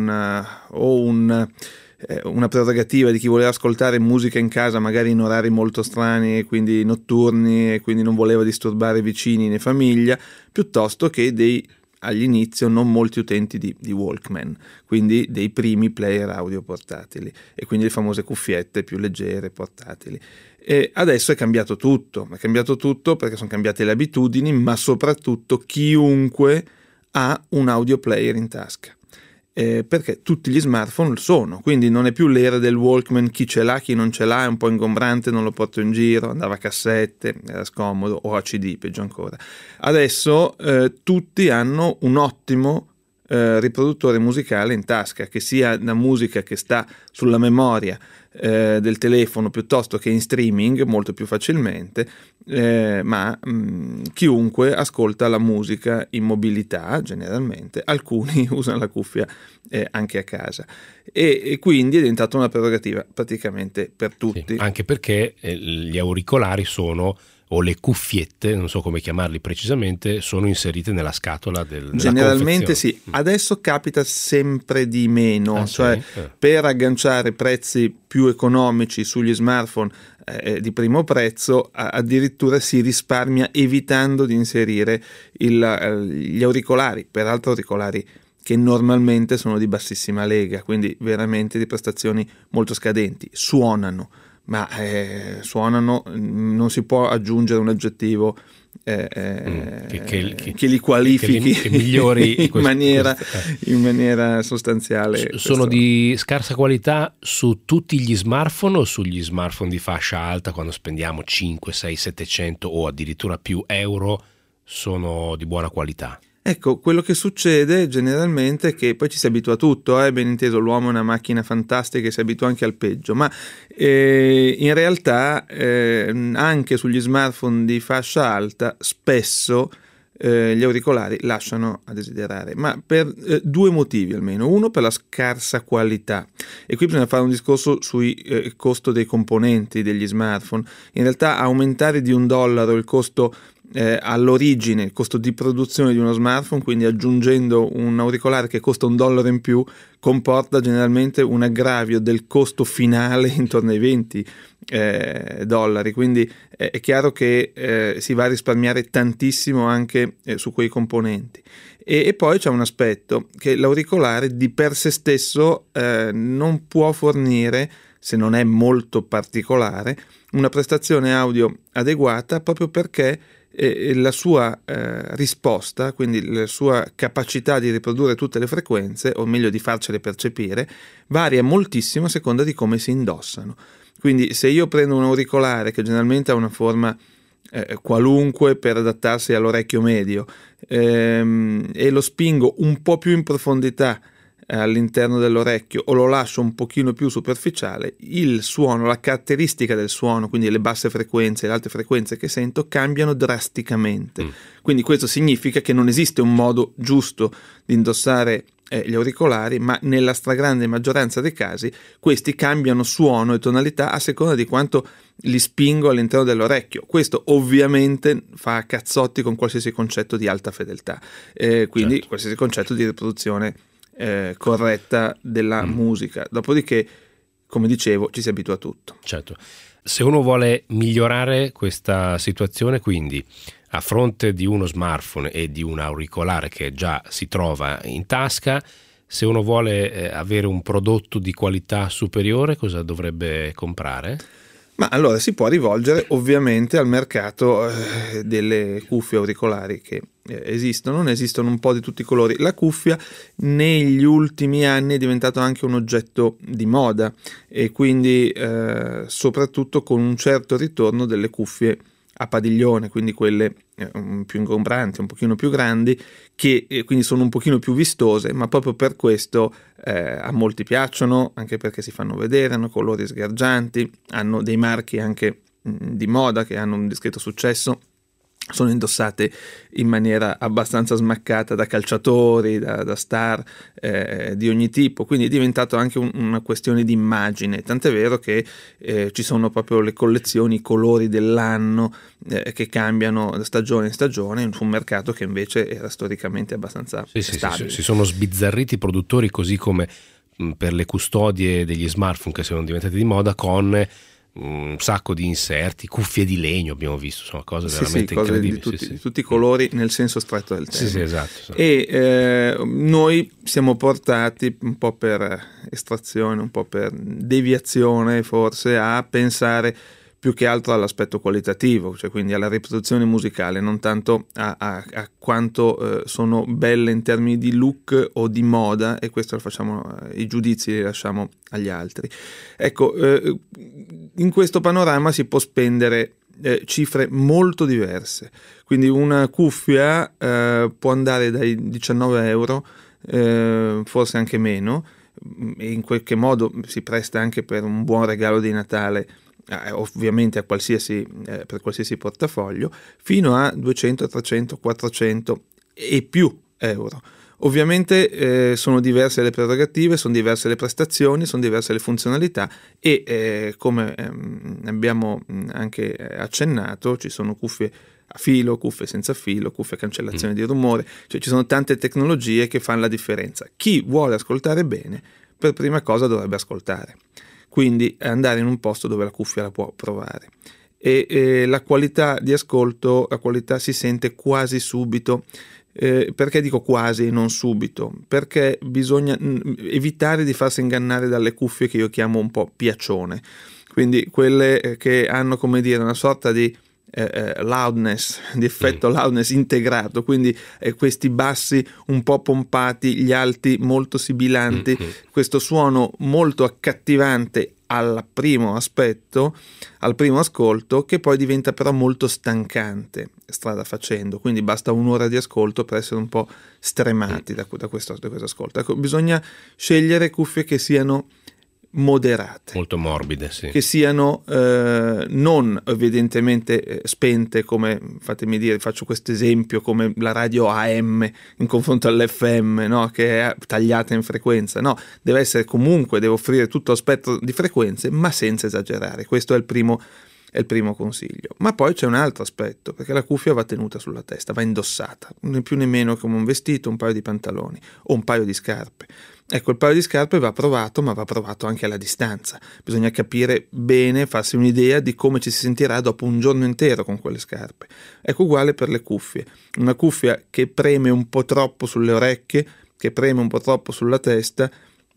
S5: una prerogativa di chi voleva ascoltare musica in casa, magari in orari molto strani, quindi notturni, e quindi non voleva disturbare vicini né famiglia, piuttosto che all'inizio non molti utenti di Walkman, quindi dei primi player audio portatili, e quindi le famose cuffiette più leggere, portatili. E adesso è cambiato tutto perché sono cambiate le abitudini, ma soprattutto chiunque ha un audio player in tasca. Perché tutti gli smartphone lo sono, quindi non è più l'era del Walkman, chi ce l'ha, chi non ce l'ha, è un po' ingombrante, non lo porto in giro, andava a cassette, era scomodo, o a CD, peggio ancora. Adesso tutti hanno un ottimo riproduttore musicale in tasca, che sia la musica che sta sulla memoria del telefono piuttosto che in streaming molto più facilmente, ma chiunque ascolta la musica in mobilità generalmente, alcuni usano la cuffia anche a casa, e quindi è diventata una prerogativa praticamente per tutti.
S2: Sì, anche perché gli auricolari sono, o le cuffiette, non so come chiamarli precisamente, sono inserite nella scatola della
S5: generalmente sì. Adesso capita sempre di meno, cioè per agganciare prezzi più economici sugli smartphone di primo prezzo addirittura si risparmia evitando di inserire gli auricolari, peraltro auricolari che normalmente sono di bassissima lega, quindi veramente di prestazioni molto scadenti. Suonano, ma suonano, non si può aggiungere un aggettivo che li qualifichi, che migliori in maniera sostanziale.
S2: Sono di scarsa qualità su tutti gli smartphone o sugli smartphone di fascia alta, quando spendiamo 5, 6, 700 o addirittura più euro, sono di buona qualità?
S5: Ecco, quello che succede generalmente è che poi ci si abitua a tutto, ben inteso, l'uomo è una macchina fantastica e si abitua anche al peggio, ma in realtà anche sugli smartphone di fascia alta spesso gli auricolari lasciano a desiderare, ma per due motivi almeno. Uno, per la scarsa qualità, e qui bisogna fare un discorso sui costo dei componenti degli smartphone. In realtà aumentare di $1 il costo all'origine, il costo di produzione di uno smartphone, quindi aggiungendo un auricolare che costa $1 in più, comporta generalmente un aggravio del costo finale intorno ai $20, quindi è chiaro che si va a risparmiare tantissimo anche su quei componenti. E poi c'è un aspetto, che l'auricolare di per sé stesso non può fornire, se non è molto particolare, una prestazione audio adeguata, proprio perché la sua risposta, quindi la sua capacità di riprodurre tutte le frequenze, o meglio di farcele percepire, varia moltissimo a seconda di come si indossano. Quindi se io prendo un auricolare che generalmente ha una forma qualunque per adattarsi all'orecchio medio e lo spingo un po' più in profondità all'interno dell'orecchio, o lo lascio un pochino più superficiale, il suono, la caratteristica del suono, quindi le basse frequenze e le alte frequenze che sento, cambiano drasticamente. Quindi questo significa che non esiste un modo giusto di indossare gli auricolari, ma nella stragrande maggioranza dei casi questi cambiano suono e tonalità a seconda di quanto li spingo all'interno dell'orecchio. Questo ovviamente fa a cazzotti con qualsiasi concetto di alta fedeltà, quindi certo, qualsiasi concetto di riproduzione corretta della musica. Dopodiché, come dicevo, ci si abitua a tutto.
S2: Certo. Se uno vuole migliorare questa situazione, quindi a fronte di uno smartphone e di un auricolare che già si trova in tasca, se uno vuole avere un prodotto di qualità superiore, cosa dovrebbe comprare?
S5: Ma allora si può rivolgere ovviamente al mercato delle cuffie auricolari che esistono un po' di tutti i colori. La cuffia negli ultimi anni è diventato anche un oggetto di moda, e quindi soprattutto con un certo ritorno delle cuffie a padiglione, quindi quelle più ingombranti, un pochino più grandi, che quindi sono un pochino più vistose, ma proprio per questo a molti piacciono, anche perché si fanno vedere, hanno colori sgargianti, hanno dei marchi anche di moda che hanno un discreto successo, sono indossate in maniera abbastanza smaccata da calciatori, da star di ogni tipo, quindi è diventato anche una questione di immagine, tant'è vero che ci sono proprio le collezioni, i colori dell'anno che cambiano da stagione in stagione su un mercato che invece era storicamente abbastanza stabile.
S2: Si sono sbizzarriti i produttori, così come per le custodie degli smartphone che sono diventati di moda, con un sacco di inserti, cuffie di legno abbiamo visto, sono cose veramente incredibili,
S5: di tutti i colori nel senso stretto del termine.
S2: Esatto.
S5: E noi siamo portati un po' per estrazione, un po' per deviazione forse, a pensare più che altro all'aspetto qualitativo, cioè quindi alla riproduzione musicale, non tanto a quanto sono belle in termini di look o di moda, e questo lo facciamo, i giudizi li lasciamo agli altri. Ecco, in questo panorama si può spendere cifre molto diverse, quindi una cuffia può andare dai 19 euro, forse anche meno, e in qualche modo si presta anche per un buon regalo di Natale, ovviamente per qualsiasi portafoglio, fino a 200, 300, 400 e più euro. Ovviamente sono diverse le prerogative, sono diverse le prestazioni, sono diverse le funzionalità, e come abbiamo anche accennato, ci sono cuffie a filo, cuffie senza filo, cuffie a cancellazione di rumore, cioè ci sono tante tecnologie che fanno la differenza. Chi vuole ascoltare bene, per prima cosa dovrebbe ascoltare, quindi andare in un posto dove la cuffia la può provare, e la qualità di ascolto, la qualità si sente quasi subito. Perché dico quasi e non subito? Perché bisogna evitare di farsi ingannare dalle cuffie che io chiamo un po' piaccione, quindi quelle che hanno, come dire, una sorta di loudness, di effetto loudness integrato, quindi questi bassi un po' pompati, gli alti molto sibilanti, questo suono molto accattivante al primo aspetto, al primo ascolto, che poi diventa però molto stancante strada facendo, quindi basta un'ora di ascolto per essere un po' stremati da questo ascolto. Ecco, bisogna scegliere cuffie che siano moderate,
S2: molto morbide, sì,
S5: che siano non evidentemente spente, come, fatemi dire, faccio questo esempio, come la radio AM in confronto all'FM, no? Che è tagliata in frequenza. No, deve essere comunque, deve offrire tutto lo spettro di frequenze, ma senza esagerare. Questo è il primo consiglio. Ma poi c'è un altro aspetto, perché la cuffia va tenuta sulla testa, va indossata, né più né meno come un vestito, un paio di pantaloni o un paio di scarpe. Ecco, il paio di scarpe va provato, ma va provato anche alla distanza. Bisogna capire bene, farsi un'idea di come ci si sentirà dopo un giorno intero con quelle scarpe. Ecco, uguale per le cuffie. Una cuffia che preme un po' troppo sulle orecchie, che preme un po' troppo sulla testa,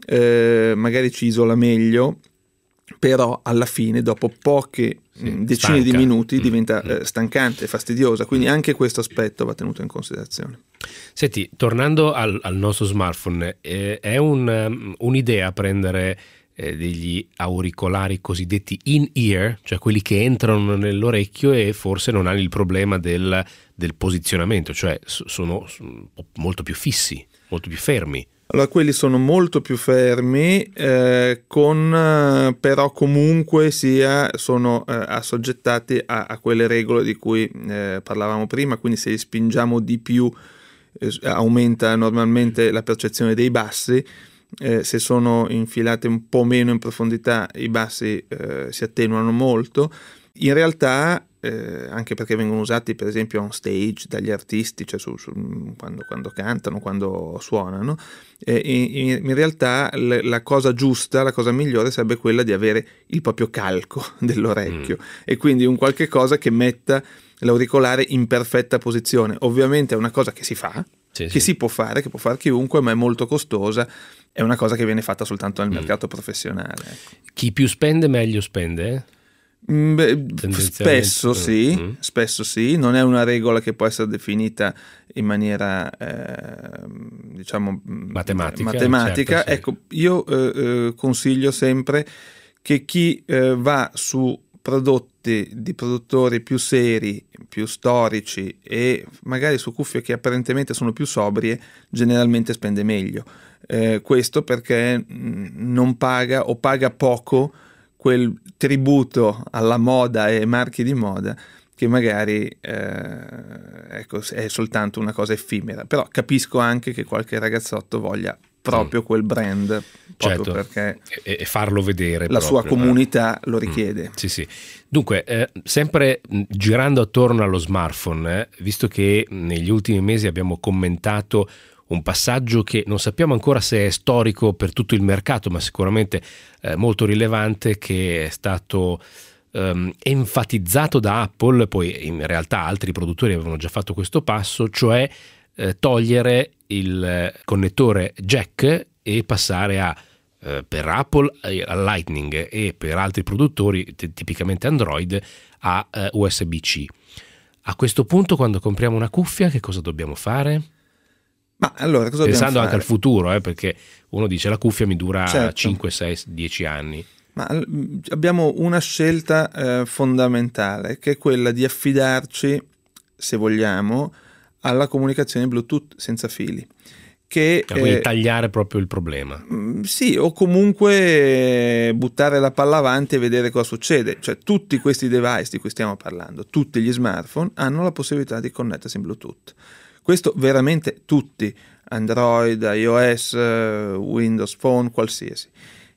S5: magari ci isola meglio, però alla fine, dopo poche decine di minuti, diventa stancante, fastidiosa, quindi anche questo aspetto va tenuto in considerazione.
S2: Senti, tornando al nostro smartphone, è un'idea prendere degli auricolari cosiddetti in-ear, cioè quelli che entrano nell'orecchio e forse non hanno il problema del posizionamento, cioè sono molto più fissi, molto più fermi.
S5: Allora, quelli sono molto più fermi, però comunque sono assoggettati a quelle regole di cui parlavamo prima, quindi se li spingiamo di più aumenta normalmente la percezione dei bassi, se sono infilate un po' meno in profondità i bassi si attenuano molto. In realtà anche perché vengono usati per esempio on stage dagli artisti, cioè quando cantano, quando suonano, in realtà la cosa giusta, la cosa migliore sarebbe quella di avere il proprio calco dell'orecchio e quindi un qualche cosa che metta l'auricolare in perfetta posizione. Ovviamente è una cosa che si fa, si può fare, che può fare chiunque, ma è molto costosa, è una cosa che viene fatta soltanto nel mercato professionale.
S2: Chi più spende meglio spende?
S5: Spesso sì, non è una regola che può essere definita in maniera diciamo matematica. Certo, ecco, io consiglio sempre che chi va su prodotti di produttori più seri, più storici e magari su cuffie che apparentemente sono più sobrie, generalmente spende meglio. Questo perché non paga o paga poco quel tributo alla moda e marchi di moda che magari ecco, è soltanto una cosa effimera. Però capisco anche che qualche ragazzotto voglia proprio quel brand, proprio
S2: certo,
S5: perché
S2: e farlo vedere
S5: la
S2: proprio,
S5: sua comunità lo richiede.
S2: Sì, sì. Dunque, sempre girando attorno allo smartphone, visto che negli ultimi mesi abbiamo commentato un passaggio che non sappiamo ancora se è storico per tutto il mercato, ma sicuramente molto rilevante, che è stato enfatizzato da Apple. Poi in realtà altri produttori avevano già fatto questo passo, cioè togliere il connettore jack e passare a per Apple al Lightning e per altri produttori, tipicamente Android, a USB-C. A questo punto, quando compriamo una cuffia, che cosa dobbiamo fare?
S5: Ma allora, cosa
S2: pensando
S5: dobbiamo
S2: anche
S5: fare?
S2: al futuro, perché uno dice la cuffia mi dura
S5: Certo.
S2: 5, 6, 10 anni.
S5: Ma abbiamo una scelta fondamentale, che è quella di affidarci, se vogliamo, alla comunicazione Bluetooth senza fili. Che,
S2: quindi tagliare proprio il problema.
S5: Sì, o comunque buttare la palla avanti e vedere cosa succede. Cioè, tutti questi device di cui stiamo parlando, tutti gli smartphone, hanno la possibilità di connettersi in Bluetooth. Questo veramente tutti, Android, iOS, Windows Phone, qualsiasi.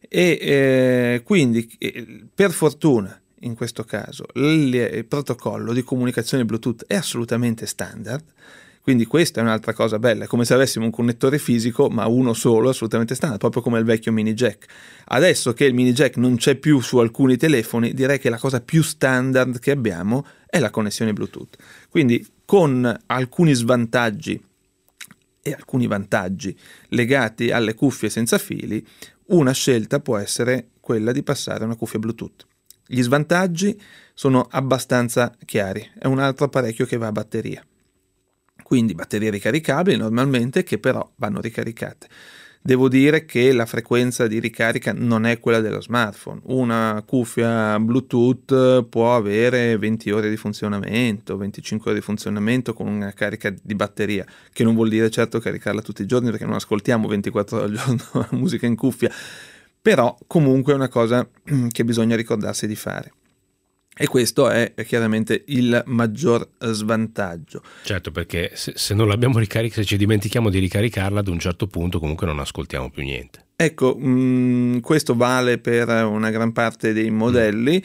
S5: E quindi, per fortuna, in questo caso, il protocollo di comunicazione Bluetooth è assolutamente standard. Quindi questa è un'altra cosa bella, è come se avessimo un connettore fisico, ma uno solo, assolutamente standard, proprio come il vecchio mini jack. Adesso che il mini jack non c'è più su alcuni telefoni, direi che la cosa più standard che abbiamo è la connessione Bluetooth. Quindi, con alcuni svantaggi e alcuni vantaggi legati alle cuffie senza fili, una scelta può essere quella di passare a una cuffia Bluetooth. Gli svantaggi sono abbastanza chiari, è un altro apparecchio che va a batteria. Quindi batterie ricaricabili normalmente, che però vanno ricaricate. Devo dire che la frequenza di ricarica non è quella dello smartphone. Una cuffia Bluetooth può avere 20 ore di funzionamento, 25 ore di funzionamento con una carica di batteria, che non vuol dire certo caricarla tutti i giorni, perché non ascoltiamo 24 ore al giorno musica in cuffia, però comunque è una cosa che bisogna ricordarsi di fare. E questo è chiaramente il maggior svantaggio.
S2: Certo, perché se non l'abbiamo ricaricata, se ci dimentichiamo di ricaricarla, ad un certo punto comunque non ascoltiamo più niente.
S5: Ecco, questo vale per una gran parte dei modelli.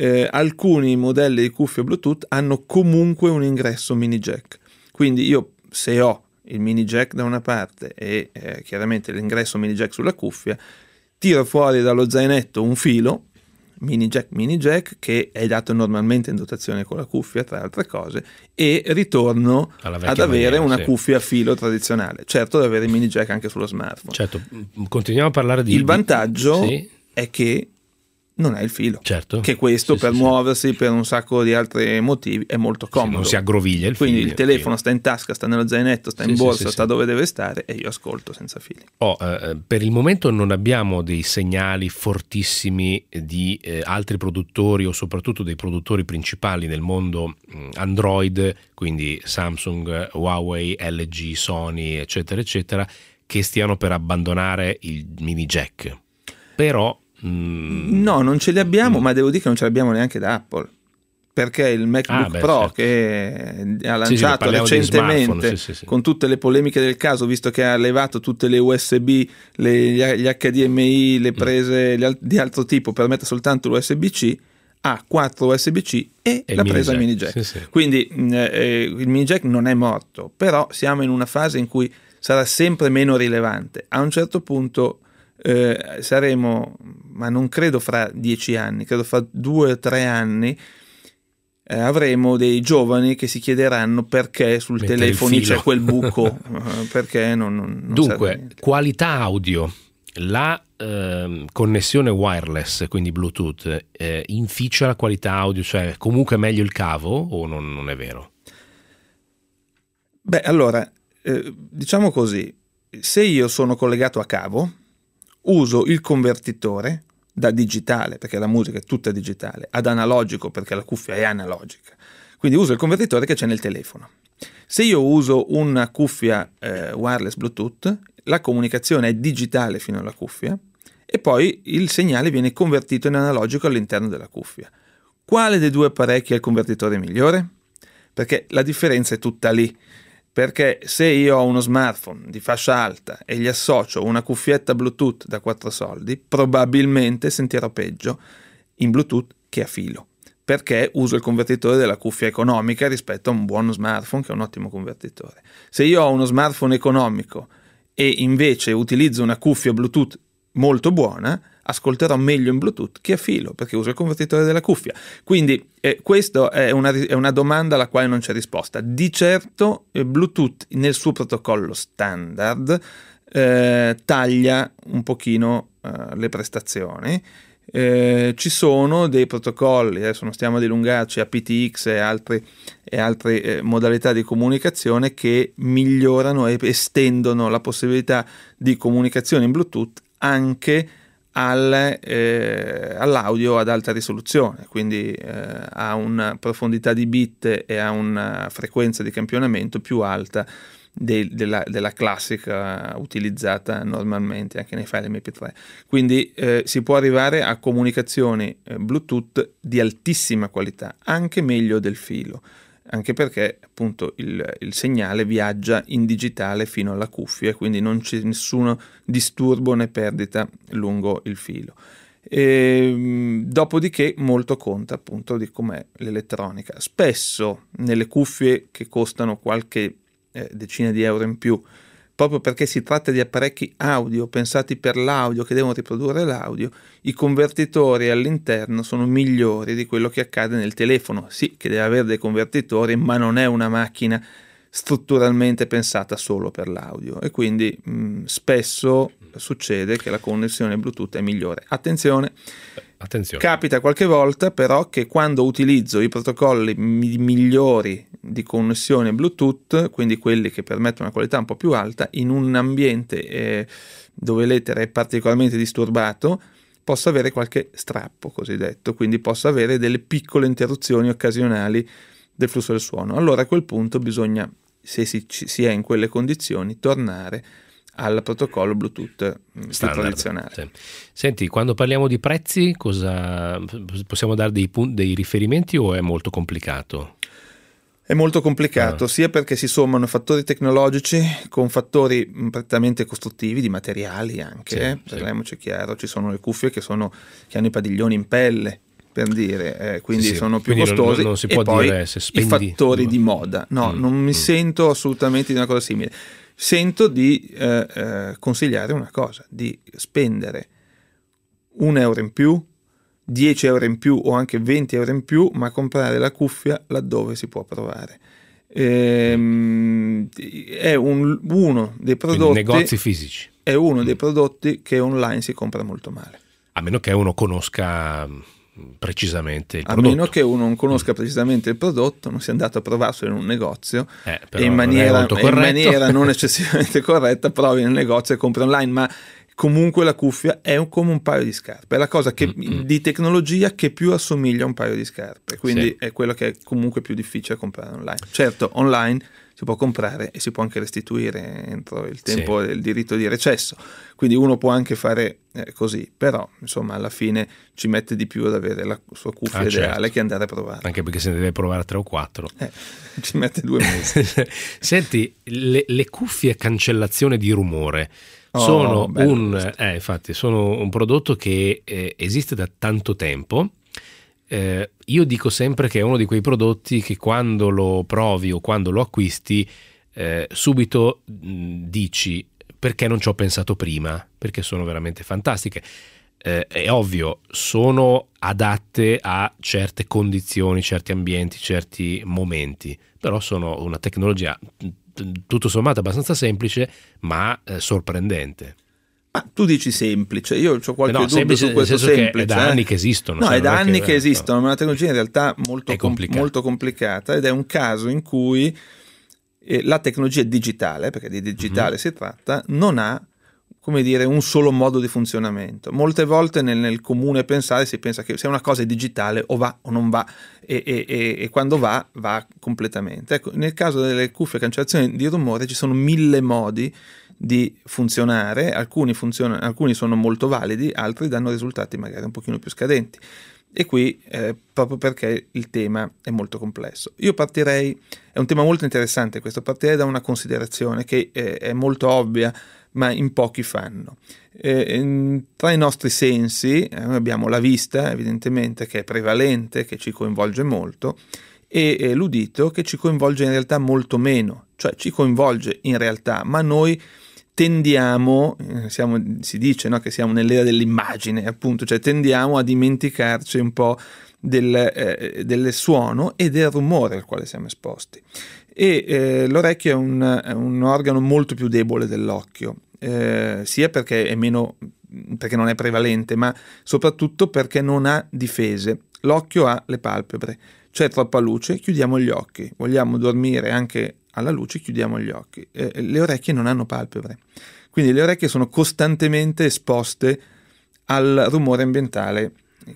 S5: Alcuni modelli di cuffie Bluetooth hanno comunque un ingresso mini jack. Quindi io, se ho il mini jack da una parte e chiaramente l'ingresso mini jack sulla cuffia, tiro fuori dallo zainetto un filo mini jack che è dato normalmente in dotazione con la cuffia, tra altre cose, e ritorno ad avere una cuffia a filo tradizionale. Certo, ad avere il mini jack anche sullo smartphone.
S2: Certo, continuiamo a parlare di...
S5: Il vantaggio
S2: sì,
S5: è che non hai il filo.
S2: certo.
S5: Che questo
S2: Sì,
S5: per
S2: sì,
S5: muoversi per un sacco di altri motivi è molto comodo.
S2: Sì, non si aggroviglia il
S5: Quindi
S2: filo.
S5: il telefono sta in tasca, sta nello zainetto, sta in borsa, sta
S2: sì.
S5: dove deve stare, e io ascolto senza fili.
S2: Per il momento non abbiamo dei segnali fortissimi di altri produttori, o soprattutto dei produttori principali nel mondo Android, quindi Samsung, Huawei, LG, Sony, eccetera, eccetera, che stiano per abbandonare il mini jack. Però
S5: no, non ce li abbiamo, ma devo dire che non ce li abbiamo neanche da Apple, perché il MacBook Pro,
S2: certo,
S5: che ha lanciato
S2: sì,
S5: recentemente
S2: sì.
S5: con tutte le polemiche del caso, visto che ha levato tutte le USB, gli HDMI, le prese di altro tipo, permette soltanto l'USB-C, ha 4 USB-C e la presa mini jack.
S2: Sì.
S5: Quindi il mini jack non è morto, però siamo in una fase in cui sarà sempre meno rilevante. A un certo punto saremo, ma non credo fra 10 anni, credo fra 2 o 3 anni, avremo dei giovani che si chiederanno perché sul telefoni c'è quel buco, perché non
S2: Dunque, qualità audio, la connessione wireless, quindi Bluetooth, inficia la qualità audio, cioè comunque è meglio il cavo, o non è vero?
S5: Beh, allora, diciamo così, se io sono collegato a cavo, uso il convertitore da digitale, perché la musica è tutta digitale, ad analogico, perché la cuffia è analogica. Quindi uso il convertitore che c'è nel telefono. Se io uso una cuffia wireless Bluetooth, la comunicazione è digitale fino alla cuffia e poi il segnale viene convertito in analogico all'interno della cuffia. Quale dei due apparecchi è il convertitore migliore? Perché la differenza è tutta lì. Perché se io ho uno smartphone di fascia alta e gli associo una cuffietta Bluetooth da 4 soldi, probabilmente sentirò peggio in Bluetooth che a filo, perché uso il convertitore della cuffia economica rispetto a un buono smartphone che è un ottimo convertitore. Se io ho uno smartphone economico e invece utilizzo una cuffia Bluetooth molto buona, ascolterò meglio in Bluetooth che a filo, perché uso il convertitore della cuffia. Quindi questa è una domanda alla quale non c'è risposta. Di certo Bluetooth nel suo protocollo standard taglia un pochino le prestazioni. Ci sono dei protocolli, adesso non stiamo a dilungarci, aptX e altre modalità di comunicazione che migliorano e estendono la possibilità di comunicazione in Bluetooth anche all'audio ad alta risoluzione, quindi a una profondità di bit e a una frequenza di campionamento più alta della classica utilizzata normalmente anche nei file MP3. Quindi si può arrivare a comunicazioni Bluetooth di altissima qualità, anche meglio del filo, anche perché appunto il segnale viaggia in digitale fino alla cuffia e quindi non c'è nessun disturbo né perdita lungo il filo. Dopodiché molto conta appunto di com'è l'elettronica. Spesso nelle cuffie che costano qualche decina di euro in più, proprio perché si tratta di apparecchi audio pensati per l'audio, che devono riprodurre l'audio, i convertitori all'interno sono migliori di quello che accade nel telefono. Sì, che deve avere dei convertitori, ma non è una macchina strutturalmente pensata solo per l'audio e quindi spesso succede che la connessione Bluetooth è migliore. Attenzione. Capita qualche volta però che quando utilizzo i protocolli migliori di connessione Bluetooth, quindi quelli che permettono una qualità un po' più alta, in un ambiente dove l'etere è particolarmente disturbato, posso avere qualche strappo cosiddetto, quindi posso avere delle piccole interruzioni occasionali del flusso del suono. Allora a quel punto bisogna, se si è in quelle condizioni, tornare al protocollo Bluetooth standard, tradizionale.
S2: Sì. Senti, quando parliamo di prezzi, cosa possiamo dare dei riferimenti o è molto complicato?
S5: È molto complicato, sia perché si sommano fattori tecnologici con fattori prettamente costruttivi, di materiali anche, parliamoci chiaro, ci sono le cuffie che hanno i padiglioni in pelle, per dire, quindi sono più costosi,
S2: non si può
S5: e poi
S2: dire se spendi,
S5: i fattori di moda. No, non mi sento assolutamente di una cosa simile. Sento di consigliare una cosa, di spendere €1 in più, €10 in più o anche €20 in più, ma comprare la cuffia laddove si può provare. È uno dei prodotti.
S2: Quindi negozi fisici.
S5: È uno dei prodotti che online si compra molto male.
S2: A meno che uno conosca precisamente il prodotto.
S5: A meno che uno non conosca precisamente il prodotto, non sia andato a provarselo in un negozio
S2: e
S5: in maniera non eccessivamente corretta, provi nel negozio e compri online, ma comunque la cuffia è come un paio di scarpe, è la cosa di tecnologia che più assomiglia a un paio di scarpe, quindi è quello che è comunque più difficile comprare online. Certo, online si può comprare e si può anche restituire entro il tempo del diritto di recesso, quindi uno può anche fare così, però insomma alla fine ci mette di più ad avere la sua cuffia ideale che andare a provare,
S2: anche perché se ne deve provare 3 o 4
S5: ci mette 2 mesi.
S2: Senti, le cuffie a cancellazione di rumore sono infatti sono un prodotto che esiste da tanto tempo. Io dico sempre che è uno di quei prodotti che quando lo provi o quando lo acquisti subito dici: perché non ci ho pensato prima? Perché sono veramente fantastiche. È ovvio, sono adatte a certe condizioni, certi ambienti, certi momenti, però sono una tecnologia tutto sommato abbastanza semplice, ma sorprendente.
S5: Ma tu dici semplice, io ho qualche dubbio su questo semplice.
S2: È da anni che esistono.
S5: No, è da anni che esistono, ma è una tecnologia in realtà molto complicata, ed è un caso in cui la tecnologia digitale, perché di digitale si tratta, non ha come dire, un solo modo di funzionamento. Molte volte nel comune pensare si pensa che se una cosa è digitale o va o non va, e quando va completamente. Ecco, nel caso delle cuffie a cancellazione di rumore ci sono 1000 modi di funzionare, alcuni sono molto validi, altri danno risultati magari un pochino più scadenti. E qui proprio perché il tema è molto complesso. Io partirei, è un tema molto interessante questo, partirei da una considerazione che è molto ovvia, ma in pochi fanno. Tra i nostri sensi abbiamo la vista, evidentemente, che è prevalente, che ci coinvolge molto, e l'udito, che ci coinvolge in realtà molto meno, cioè ci coinvolge in realtà, ma noi tendiamo, si dice, no, che siamo nell'era dell'immagine, appunto, cioè tendiamo a dimenticarci un po' del suono e del rumore al quale siamo esposti. E l'orecchio è un organo molto più debole dell'occhio, sia perché perché non è prevalente, ma soprattutto perché non ha difese. L'occhio ha le palpebre, c'è troppa luce, chiudiamo gli occhi, vogliamo dormire anche alla luce, chiudiamo gli occhi. Le orecchie non hanno palpebre, quindi le orecchie sono costantemente esposte al rumore ambientale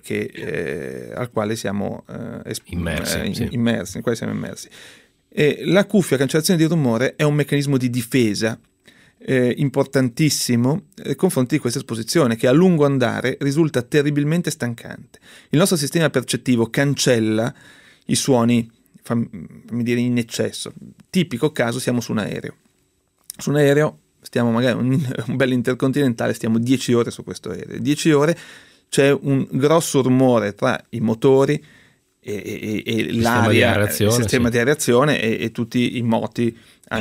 S5: al quale siamo immersi, in quale siamo immersi. E la cuffia a cancellazione di rumore è un meccanismo di difesa importantissimo nei confronti di questa esposizione, che a lungo andare risulta terribilmente stancante. Il nostro sistema percettivo cancella i suoni, fammi dire, in eccesso. Tipico caso, siamo su un aereo. Su un aereo stiamo magari un bel intercontinentale, stiamo 10 ore su questo aereo. 10 ore c'è un grosso rumore tra i motori e l'aria, il sistema di aerazione e tutti i moti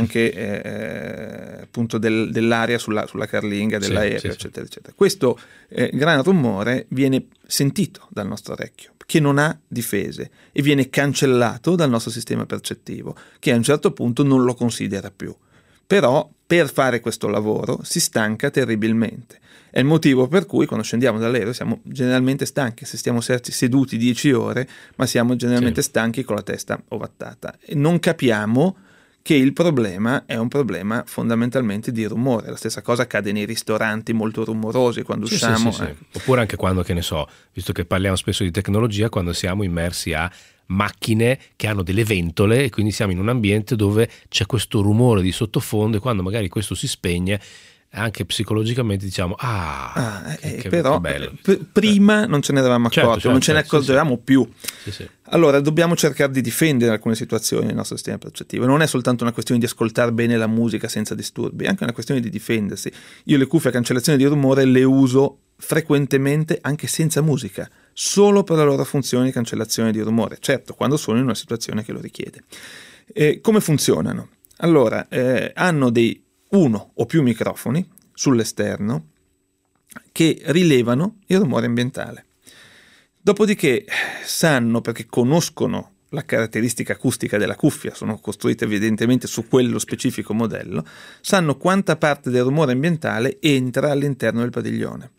S5: anche appunto dell'aria sulla carlinga dell'aereo, eccetera, eccetera. Questo gran rumore viene sentito dal nostro orecchio, che non ha difese, e viene cancellato dal nostro sistema percettivo, che a un certo punto non lo considera più. Però per fare questo lavoro si stanca terribilmente. È il motivo per cui quando scendiamo dall'aereo siamo generalmente stanchi, se stiamo seduti 10 ore, ma siamo generalmente stanchi con la testa ovattata. E non capiamo che il problema è un problema fondamentalmente di rumore. La stessa cosa accade nei ristoranti molto rumorosi quando usciamo.
S2: Sì. Oppure anche quando, che ne so, visto che parliamo spesso di tecnologia, quando siamo immersi a macchine che hanno delle ventole e quindi siamo in un ambiente dove c'è questo rumore di sottofondo, e quando magari questo si spegne, anche psicologicamente diciamo
S5: però
S2: bello.
S5: Prima non ce ne eravamo accorti, non ce ne accorgevamo più.
S2: Sì.
S5: Allora dobbiamo cercare di difendere alcune situazioni nel nostro sistema percettivo. Non è soltanto una questione di ascoltare bene la musica senza disturbi, è anche una questione di difendersi. Io le cuffie a cancellazione di rumore le uso frequentemente anche senza musica, solo per la loro funzione di cancellazione di rumore, certo quando sono in una situazione che lo richiede. Come funzionano? Allora, hanno uno o più microfoni sull'esterno che rilevano il rumore ambientale. Dopodiché sanno, perché conoscono la caratteristica acustica della cuffia, sono costruite evidentemente su quello specifico modello, sanno quanta parte del rumore ambientale entra all'interno del padiglione.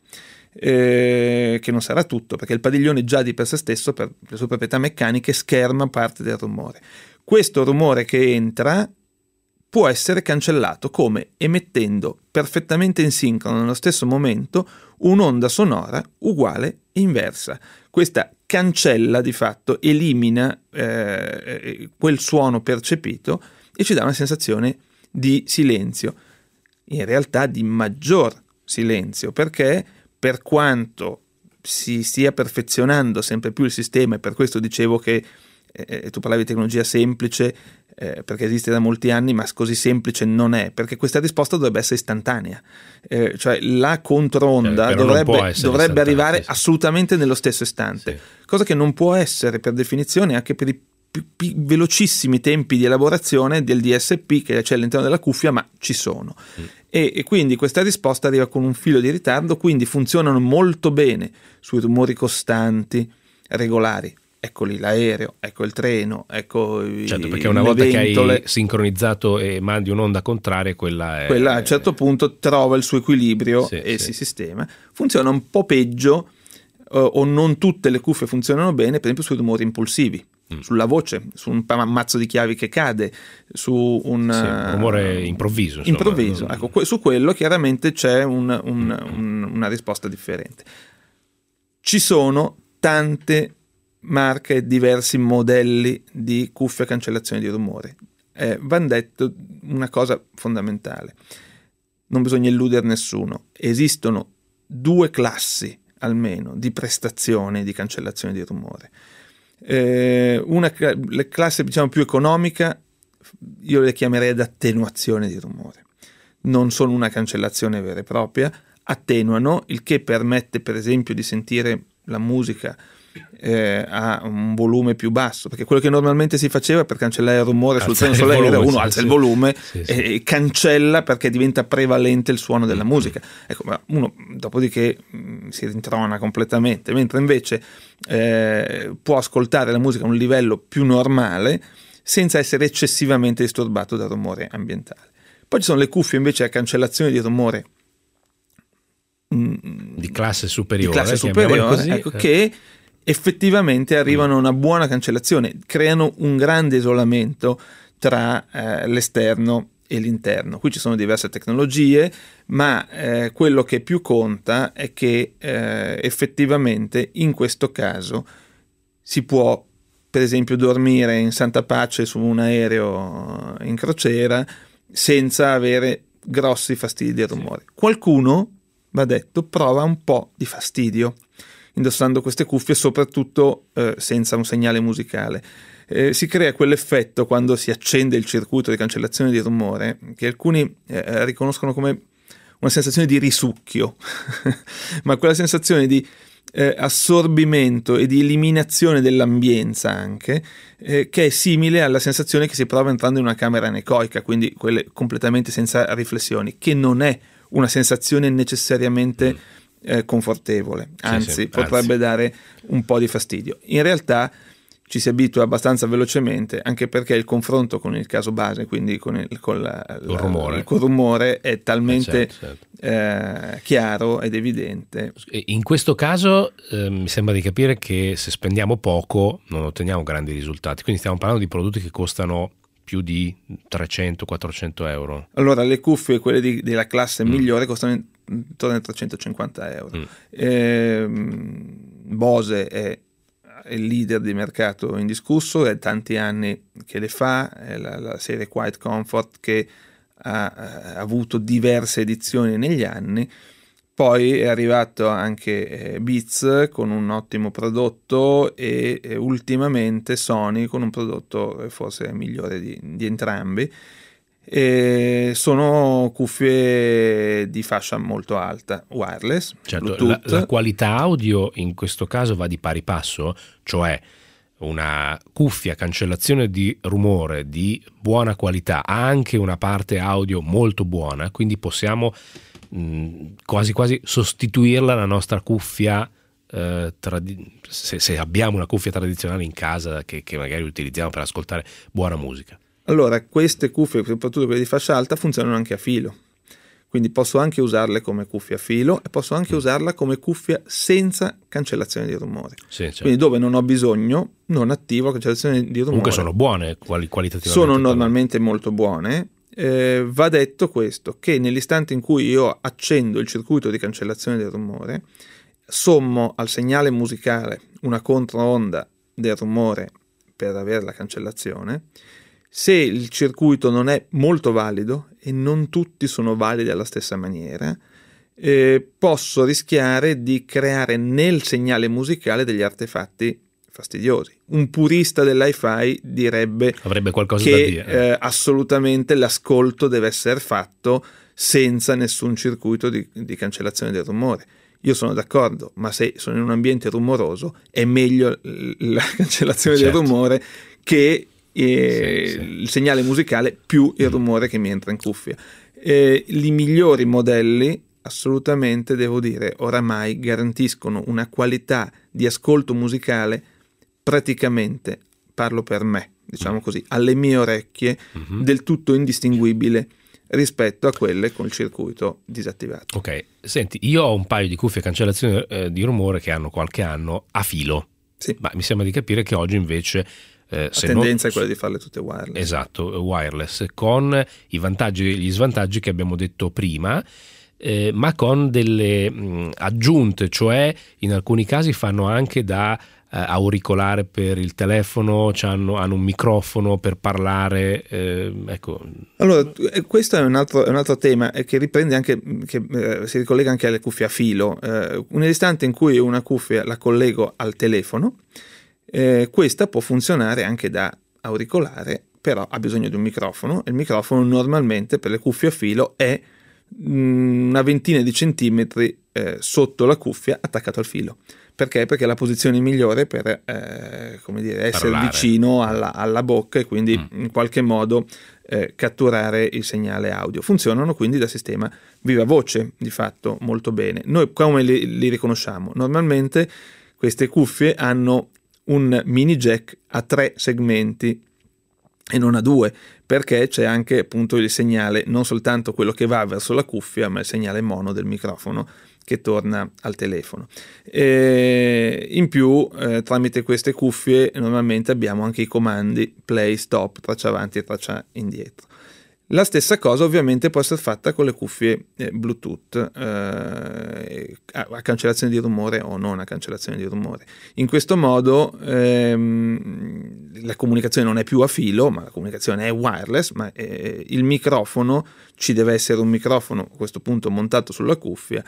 S5: Che non sarà tutto, perché il padiglione già di per sé stesso, per le sue proprietà meccaniche, scherma parte del rumore. Questo rumore che entra può essere cancellato come emettendo perfettamente in sincrono nello stesso momento un'onda sonora uguale e inversa. Questa cancella di fatto, elimina quel suono percepito e ci dà una sensazione di silenzio, in realtà di maggior silenzio, perché per quanto si stia perfezionando sempre più il sistema, e per questo dicevo che tu parlavi di tecnologia semplice, perché esiste da molti anni, ma così semplice non è, perché questa risposta dovrebbe essere istantanea, cioè la controonda dovrebbe arrivare assolutamente nello stesso istante, cosa che non può essere per definizione anche per i velocissimi tempi di elaborazione del DSP che c'è all'interno della cuffia, ma ci sono. E quindi questa risposta arriva con un filo di ritardo, quindi funzionano molto bene sui rumori costanti, regolari. Ecco lì l'aereo, ecco il treno, ecco
S2: perché una volta ventole, che hai sincronizzato e mandi un'onda contraria, quella
S5: a un certo punto trova il suo equilibrio si sistema. Funziona un po' peggio, o non tutte le cuffie funzionano bene, per esempio sui rumori impulsivi. sulla voce, su un mazzo di chiavi che cade, su un
S2: rumore improvviso.
S5: Ecco, su quello chiaramente c'è una risposta differente. Ci sono tante marche e diversi modelli di cuffie a cancellazione di rumore. Van detto una cosa fondamentale, non bisogna illudere nessuno, esistono 2 classi almeno di prestazione di cancellazione di rumore. La classe diciamo più economica io le chiamerei ad attenuazione di rumore, non sono una cancellazione vera e propria, attenuano, il che permette per esempio di sentire la musica a un volume più basso, perché quello che normalmente si faceva per cancellare il rumore sul treno solare era uno alza il volume e cancella perché diventa prevalente il suono della musica. Ecco, ma uno dopodiché si rintrona completamente, mentre invece può ascoltare la musica a un livello più normale senza essere eccessivamente disturbato dal rumore ambientale. Poi ci sono le cuffie invece a cancellazione di rumore
S2: di classe superiore,
S5: così, ecco, che effettivamente arrivano a una buona cancellazione, creano un grande isolamento tra l'esterno e l'interno. Qui ci sono diverse tecnologie, ma quello che più conta è che effettivamente in questo caso si può per esempio dormire in santa pace su un aereo in crociera senza avere grossi fastidi di rumore. Qualcuno, va detto, prova un po' di fastidio indossando queste cuffie, soprattutto senza un segnale musicale. Si crea quell'effetto quando si accende il circuito di cancellazione di rumore che alcuni riconoscono come una sensazione di risucchio, ma quella sensazione di assorbimento e di eliminazione dell'ambienza anche, che è simile alla sensazione che si prova entrando in una camera anecoica, quindi quelle completamente senza riflessioni, che non è una sensazione necessariamente confortevole, anzi potrebbe dare un po' di fastidio. In realtà ci si abitua abbastanza velocemente, anche perché il confronto con il caso base, quindi con il rumore è talmente chiaro ed evidente.
S2: In questo caso mi sembra di capire che se spendiamo poco non otteniamo grandi risultati, quindi stiamo parlando di prodotti che costano più di 300-400 euro.
S5: Allora le cuffie, quelle della classe migliore, costano intorno ai 350 euro. Bose è il leader di mercato indiscusso, è tanti anni che le fa, è la serie Quiet Comfort che ha avuto diverse edizioni negli anni. Poi è arrivato anche Beats con un ottimo prodotto e ultimamente Sony con un prodotto forse migliore di entrambi. E sono cuffie di fascia molto alta, wireless,
S2: certo,
S5: Bluetooth.
S2: La qualità audio in questo caso va di pari passo, cioè una cuffia cancellazione di rumore di buona qualità ha anche una parte audio molto buona, quindi possiamo quasi quasi sostituirla alla nostra cuffia se abbiamo una cuffia tradizionale in casa che magari utilizziamo per ascoltare buona musica.
S5: Allora, queste cuffie, soprattutto quelle di fascia alta, funzionano anche a filo, quindi posso anche usarle come cuffia a filo e posso anche usarla come cuffia senza cancellazione di rumore.
S2: Sì, certo.
S5: Quindi dove non ho bisogno non attivo cancellazione di rumore.
S2: Comunque sono buone qualitativamente.
S5: Sono normalmente molto buone. Va detto questo, che nell'istante in cui io accendo il circuito di cancellazione del rumore, sommo al segnale musicale una controonda del rumore per avere la cancellazione. Se il circuito non è molto valido, e non tutti sono validi alla stessa maniera, posso rischiare di creare nel segnale musicale degli artefatti fastidiosi. Un purista dell'hi-fi direbbe
S2: avrebbe qualcosa
S5: che
S2: da dire.
S5: Assolutamente l'ascolto deve essere fatto senza nessun circuito di cancellazione del rumore. Io sono d'accordo, ma se sono in un ambiente rumoroso è meglio la cancellazione del rumore che il segnale musicale più il rumore che mi entra in cuffia. I migliori modelli assolutamente, devo dire, oramai garantiscono una qualità di ascolto musicale praticamente, parlo per me, diciamo così, alle mie orecchie, del tutto indistinguibile rispetto a quelle con il circuito disattivato.
S2: Ok, senti, io ho un paio di cuffie cancellazione di rumore che hanno qualche anno a filo.
S5: Sì.
S2: Ma mi sembra di capire che oggi invece
S5: La tendenza è quella di farle tutte wireless.
S2: Esatto, wireless, con i vantaggi e gli svantaggi che abbiamo detto prima, ma con delle aggiunte, cioè in alcuni casi fanno anche da auricolare per il telefono, hanno un microfono per parlare, ecco.
S5: Allora, questo è un altro tema che riprende anche, che si ricollega anche alle cuffie a filo. Un istante in cui una cuffia la collego al telefono, questa può funzionare anche da auricolare, però ha bisogno di un microfono, e il microfono normalmente per le cuffie a filo è una ventina di centimetri sotto la cuffia, attaccato al filo. Perché? Perché è la posizione migliore per essere
S2: parlare
S5: vicino alla bocca e quindi in qualche modo catturare il segnale audio. Funzionano quindi da sistema viva voce, di fatto, molto bene. Noi come li riconosciamo? Normalmente queste cuffie hanno un mini jack a 3 segmenti e non a 2, perché c'è anche appunto il segnale, non soltanto quello che va verso la cuffia, ma il segnale mono del microfono che torna al telefono. In più, tramite queste cuffie normalmente abbiamo anche i comandi play, stop, traccia avanti e traccia indietro. La stessa cosa ovviamente può essere fatta con le cuffie Bluetooth a cancellazione di rumore o non a cancellazione di rumore. In questo modo la comunicazione non è più a filo, ma la comunicazione è wireless, ma il microfono, ci deve essere un microfono a questo punto montato sulla cuffia,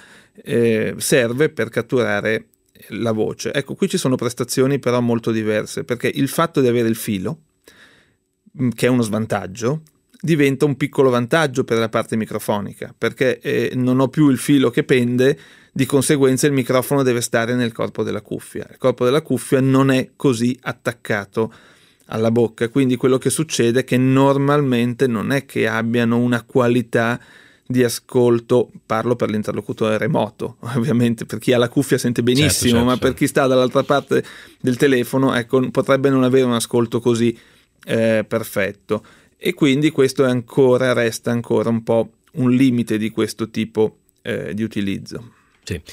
S5: serve per catturare la voce. Ecco, qui ci sono prestazioni però molto diverse, perché il fatto di avere il filo, che è uno svantaggio, diventa un piccolo vantaggio per la parte microfonica, perché non ho più il filo che pende, di conseguenza il microfono deve stare nel corpo della cuffia. Il corpo della cuffia non è così attaccato alla bocca, quindi quello che succede è che normalmente non è che abbiano una qualità di ascolto, parlo per l'interlocutore remoto, ovviamente per chi ha la cuffia sente benissimo, certo, ma per chi sta dall'altra parte del telefono, ecco, potrebbe non avere un ascolto così perfetto. E quindi questo resta ancora un po' un limite di questo tipo di utilizzo.
S2: Sì.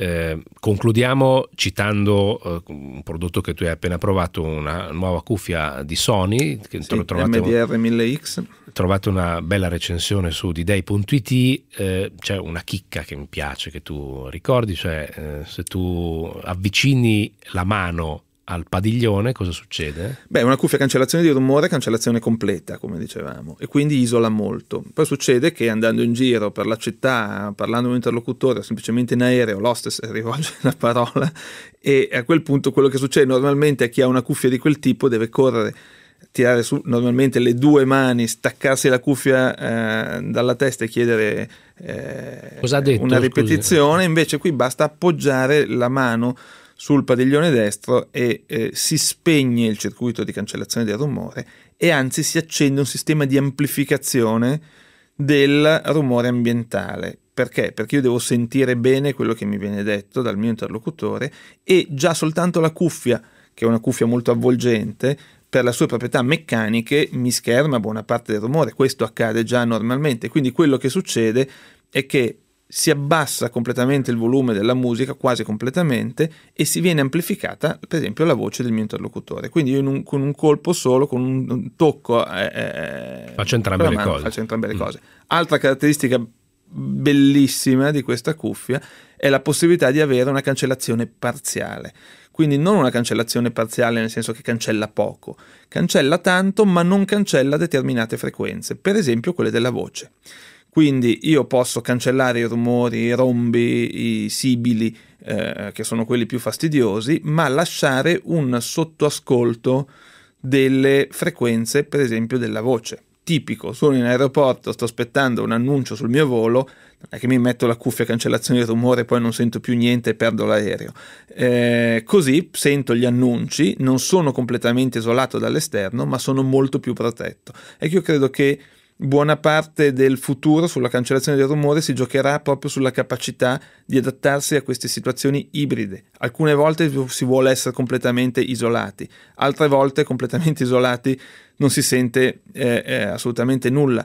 S2: Concludiamo citando un prodotto che tu hai appena provato, una nuova cuffia di Sony, che
S5: MDR 1000X.
S2: Trovate una bella recensione su dday.it. C'è una chicca che mi piace che tu ricordi, cioè se tu avvicini la mano al padiglione cosa succede?
S5: Beh, una cuffia cancellazione di rumore, cancellazione completa, come dicevamo, e quindi isola molto. Poi succede che andando in giro per la città, parlando con un interlocutore o semplicemente in aereo, l'hostess rivolge la parola, e a quel punto quello che succede normalmente è che chi ha una cuffia di quel tipo deve correre, tirare su normalmente le 2 mani, staccarsi la cuffia dalla testa e chiedere
S2: cosa ha detto,
S5: una ripetizione. Invece qui basta appoggiare la mano sul padiglione destro e si spegne il circuito di cancellazione del rumore e anzi si accende un sistema di amplificazione del rumore ambientale. Perché? Perché io devo sentire bene quello che mi viene detto dal mio interlocutore, e già soltanto la cuffia, che è una cuffia molto avvolgente, per le sue proprietà meccaniche mi scherma buona parte del rumore. Questo accade già normalmente, quindi quello che succede è che si abbassa completamente il volume della musica, quasi completamente, e si viene amplificata per esempio la voce del mio interlocutore. Quindi io con un colpo solo, con un tocco
S2: faccio entrambe le cose.
S5: Altra caratteristica bellissima di questa cuffia è la possibilità di avere una cancellazione parziale. Quindi non una cancellazione parziale nel senso che cancella poco, cancella tanto ma non cancella determinate frequenze, per esempio quelle della voce. Quindi io posso cancellare i rumori, i rombi, i sibili, che sono quelli più fastidiosi, ma lasciare un sottoascolto delle frequenze, per esempio della voce. Tipico, sono in aeroporto, sto aspettando un annuncio sul mio volo, non è che mi metto la cuffia cancellazione del rumore e poi non sento più niente e perdo l'aereo. Così sento gli annunci, non sono completamente isolato dall'esterno, ma sono molto più protetto. E io credo che buona parte del futuro sulla cancellazione del rumore si giocherà proprio sulla capacità di adattarsi a queste situazioni ibride. Alcune volte si vuole essere completamente isolati, altre volte completamente isolati non si sente assolutamente nulla.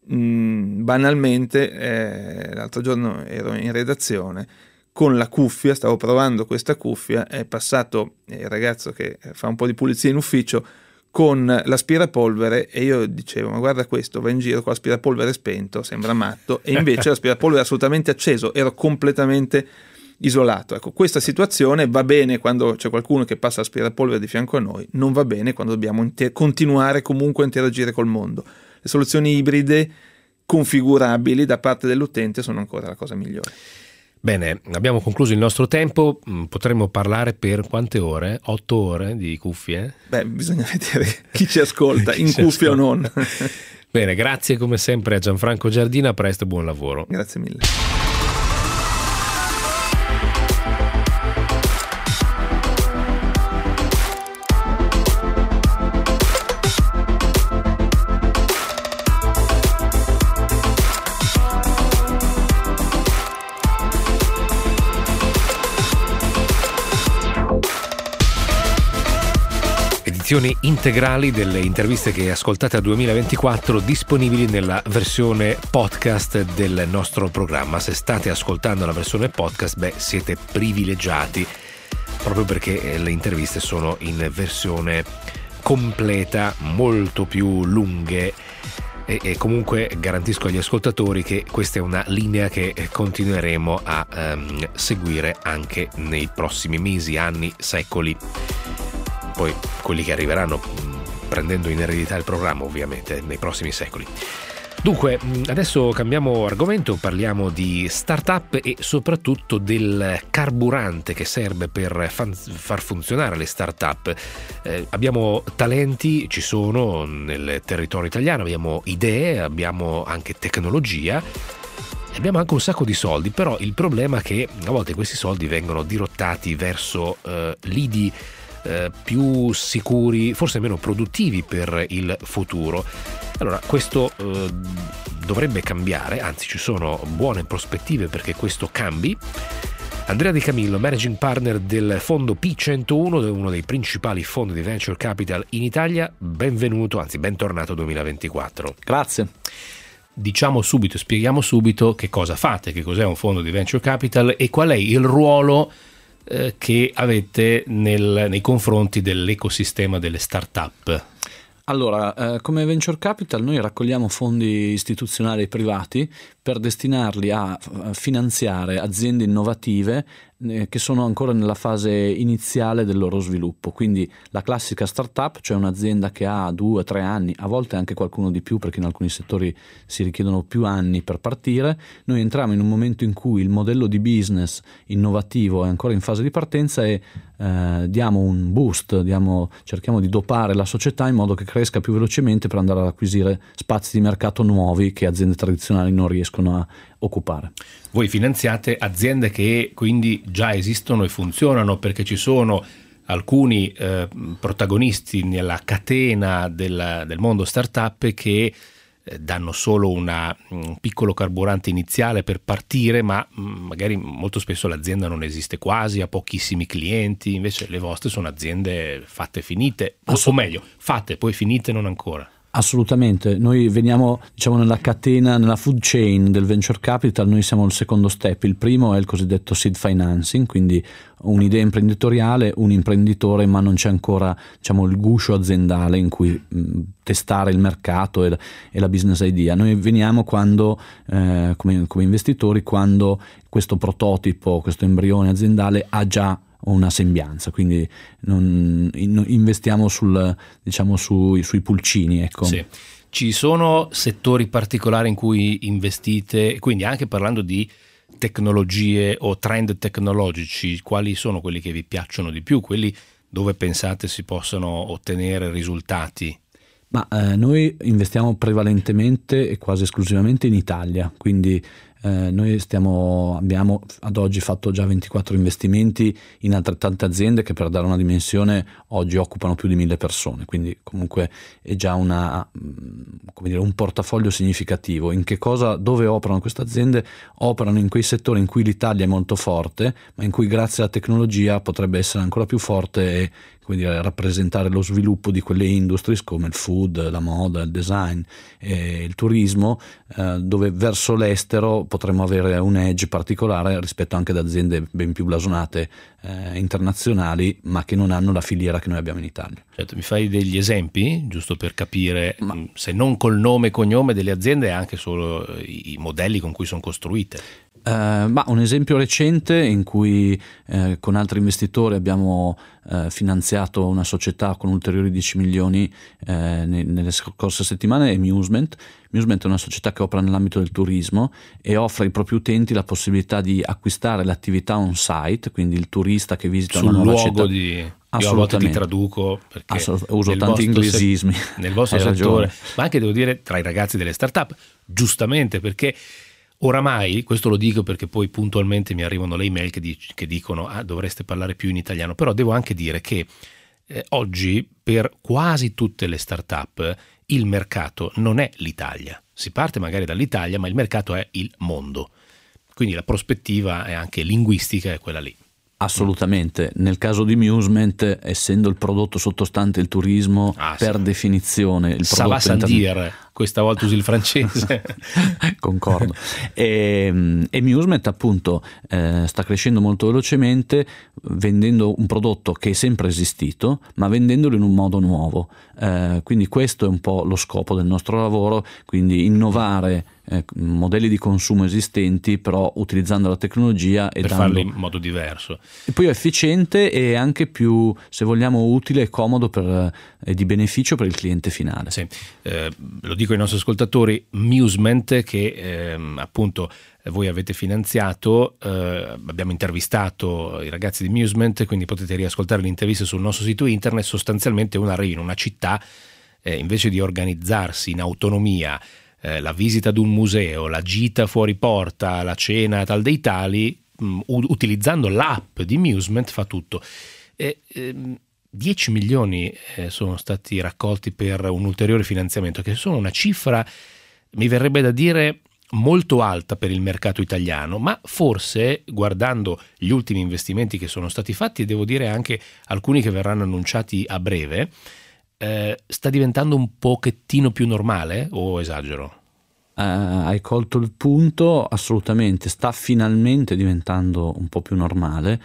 S5: Banalmente, l'altro giorno ero in redazione con la cuffia, stavo provando questa cuffia, è passato il ragazzo che fa un po' di pulizia in ufficio con l'aspirapolvere, e io dicevo: ma guarda questo, va in giro con l'aspirapolvere spento, sembra matto, e invece l'aspirapolvere è assolutamente acceso, ero completamente isolato. Ecco, questa situazione va bene quando c'è qualcuno che passa l'aspirapolvere di fianco a noi, non va bene quando dobbiamo continuare comunque a interagire col mondo. Le soluzioni ibride configurabili da parte dell'utente sono ancora la cosa migliore.
S2: Bene, abbiamo concluso il nostro tempo. Potremmo parlare per quante ore? 8 ore di cuffie?
S5: Beh, bisogna vedere chi ci ascolta, in cuffia o non.
S2: Bene, grazie come sempre a Gianfranco Giardina, a presto e buon lavoro.
S5: Grazie mille.
S2: Edizioni integrali delle interviste che ascoltate a 2024 disponibili nella versione podcast del nostro programma. Se state ascoltando la versione podcast, siete privilegiati, proprio perché le interviste sono in versione completa, molto più lunghe, e comunque garantisco agli ascoltatori che questa è una linea che continueremo a seguire anche nei prossimi mesi, anni, secoli. Poi quelli che arriveranno prendendo in eredità il programma, ovviamente, nei prossimi secoli. Dunque, adesso cambiamo argomento, parliamo di startup e soprattutto del carburante che serve per far funzionare le startup. Abbiamo talenti, ci sono nel territorio italiano, abbiamo idee, abbiamo anche tecnologia. Abbiamo anche un sacco di soldi, però il problema è che a volte questi soldi vengono dirottati verso lidi più sicuri, forse meno produttivi per il futuro. Allora, questo dovrebbe cambiare, anzi ci sono buone prospettive perché questo cambi. Andrea Di Camillo, managing partner del fondo P101, uno dei principali fondi di venture capital in Italia, benvenuto, anzi bentornato 2024.
S6: Grazie. Spieghiamo subito che cosa fate, che cos'è un fondo di venture capital e qual è il ruolo che avete nei confronti dell'ecosistema delle start-up.
S3: Allora, come venture capital noi raccogliamo fondi istituzionali e privati per destinarli a finanziare aziende innovative che sono ancora nella fase iniziale del loro sviluppo. Quindi la classica startup, cioè un'azienda che ha 2-3 anni, a volte anche qualcuno di più, perché in alcuni settori si richiedono più anni per partire. Noi entriamo in un momento in cui il modello di business innovativo è ancora in fase di partenza e diamo un boost, cerchiamo di dopare la società in modo che cresca più velocemente per andare ad acquisire spazi di mercato nuovi che aziende tradizionali non riescono a occupare.
S6: Voi finanziate aziende che quindi già esistono e funzionano, perché ci sono alcuni protagonisti nella catena del mondo startup che danno solo un piccolo carburante iniziale per partire, ma magari molto spesso l'azienda non esiste quasi, ha pochissimi clienti. Invece le vostre sono aziende fatte e finite, o meglio, fatte poi finite non ancora.
S3: Assolutamente, noi veniamo nella catena, nella food chain del venture capital. Noi siamo il secondo step. Il primo è il cosiddetto seed financing, quindi un'idea imprenditoriale, un imprenditore, ma non c'è ancora il guscio aziendale in cui testare il mercato e la business idea. Noi veniamo quando come investitori, quando questo prototipo, questo embrione aziendale ha già una sembianza, quindi investiamo sui pulcini, ecco.
S6: Sì. Ci sono settori particolari in cui investite, quindi anche parlando di tecnologie o trend tecnologici, quali sono quelli che vi piacciono di più, quelli dove pensate si possano ottenere risultati?
S3: Ma noi investiamo prevalentemente e quasi esclusivamente in Italia, quindi noi abbiamo ad oggi fatto già 24 investimenti in altrettante aziende che, per dare una dimensione, oggi occupano più di 1000 persone, quindi comunque è già un portafoglio significativo. Dove operano queste aziende? Operano in quei settori in cui l'Italia è molto forte, ma in cui grazie alla tecnologia potrebbe essere ancora più forte e
S7: rappresentare lo sviluppo di quelle industries come il food, la moda, il design e il turismo, dove verso l'estero potremmo avere un edge particolare rispetto anche ad aziende ben più blasonate internazionali, ma che non hanno la filiera che noi abbiamo in Italia.
S6: Certo, mi fai degli esempi, giusto per capire, se non col nome e cognome delle aziende, anche solo i modelli con cui sono costruite?
S7: Un esempio recente in cui con altri investitori abbiamo finanziato una società con ulteriori 10 milioni nelle scorse settimane è Musement. Musement è una società che opera nell'ambito del turismo e offre ai propri utenti la possibilità di acquistare l'attività on site, quindi il turista che visita una nuova città.
S6: Io a volte ti traduco perché
S7: uso tanti inglesismi
S6: nel vostro settore, ma anche devo dire tra i ragazzi delle startup, giustamente, perché oramai, questo lo dico perché poi puntualmente mi arrivano le email che dicono dovreste parlare più in italiano, però devo anche dire che oggi per quasi tutte le startup il mercato non è l'Italia, si parte magari dall'Italia ma il mercato è il mondo, quindi la prospettiva è anche linguistica, è quella lì.
S7: Assolutamente, nel caso di Musement, essendo il prodotto sottostante il turismo, per definizione il
S6: prodotto va a dire, questa volta usi il francese.
S7: Concordo. E Musement appunto sta crescendo molto velocemente, vendendo un prodotto che è sempre esistito, ma vendendolo in un modo nuovo. Quindi questo è un po' lo scopo del nostro lavoro, quindi innovare modelli di consumo esistenti, però utilizzando la tecnologia e
S6: farli in modo diverso.
S7: E poi è efficiente e anche più, se vogliamo, utile e comodo e di beneficio per il cliente finale.
S6: Sì. Lo dico ai nostri ascoltatori, Musement, che appunto voi avete finanziato, abbiamo intervistato i ragazzi di Musement, quindi potete riascoltare le interviste sul nostro sito internet. Sostanzialmente uno arriva in una città, invece di organizzarsi in autonomia, la visita ad un museo, la gita fuori porta, la cena tal dei tali, utilizzando l'app di Musement fa tutto. 10 milioni sono stati raccolti per un ulteriore finanziamento, che sono una cifra, mi verrebbe da dire, molto alta per il mercato italiano, ma forse, guardando gli ultimi investimenti che sono stati fatti, e devo dire anche alcuni che verranno annunciati a breve, sta diventando un pochettino più normale, o esagero?
S7: Hai colto il punto, assolutamente, sta finalmente diventando un po' più normale.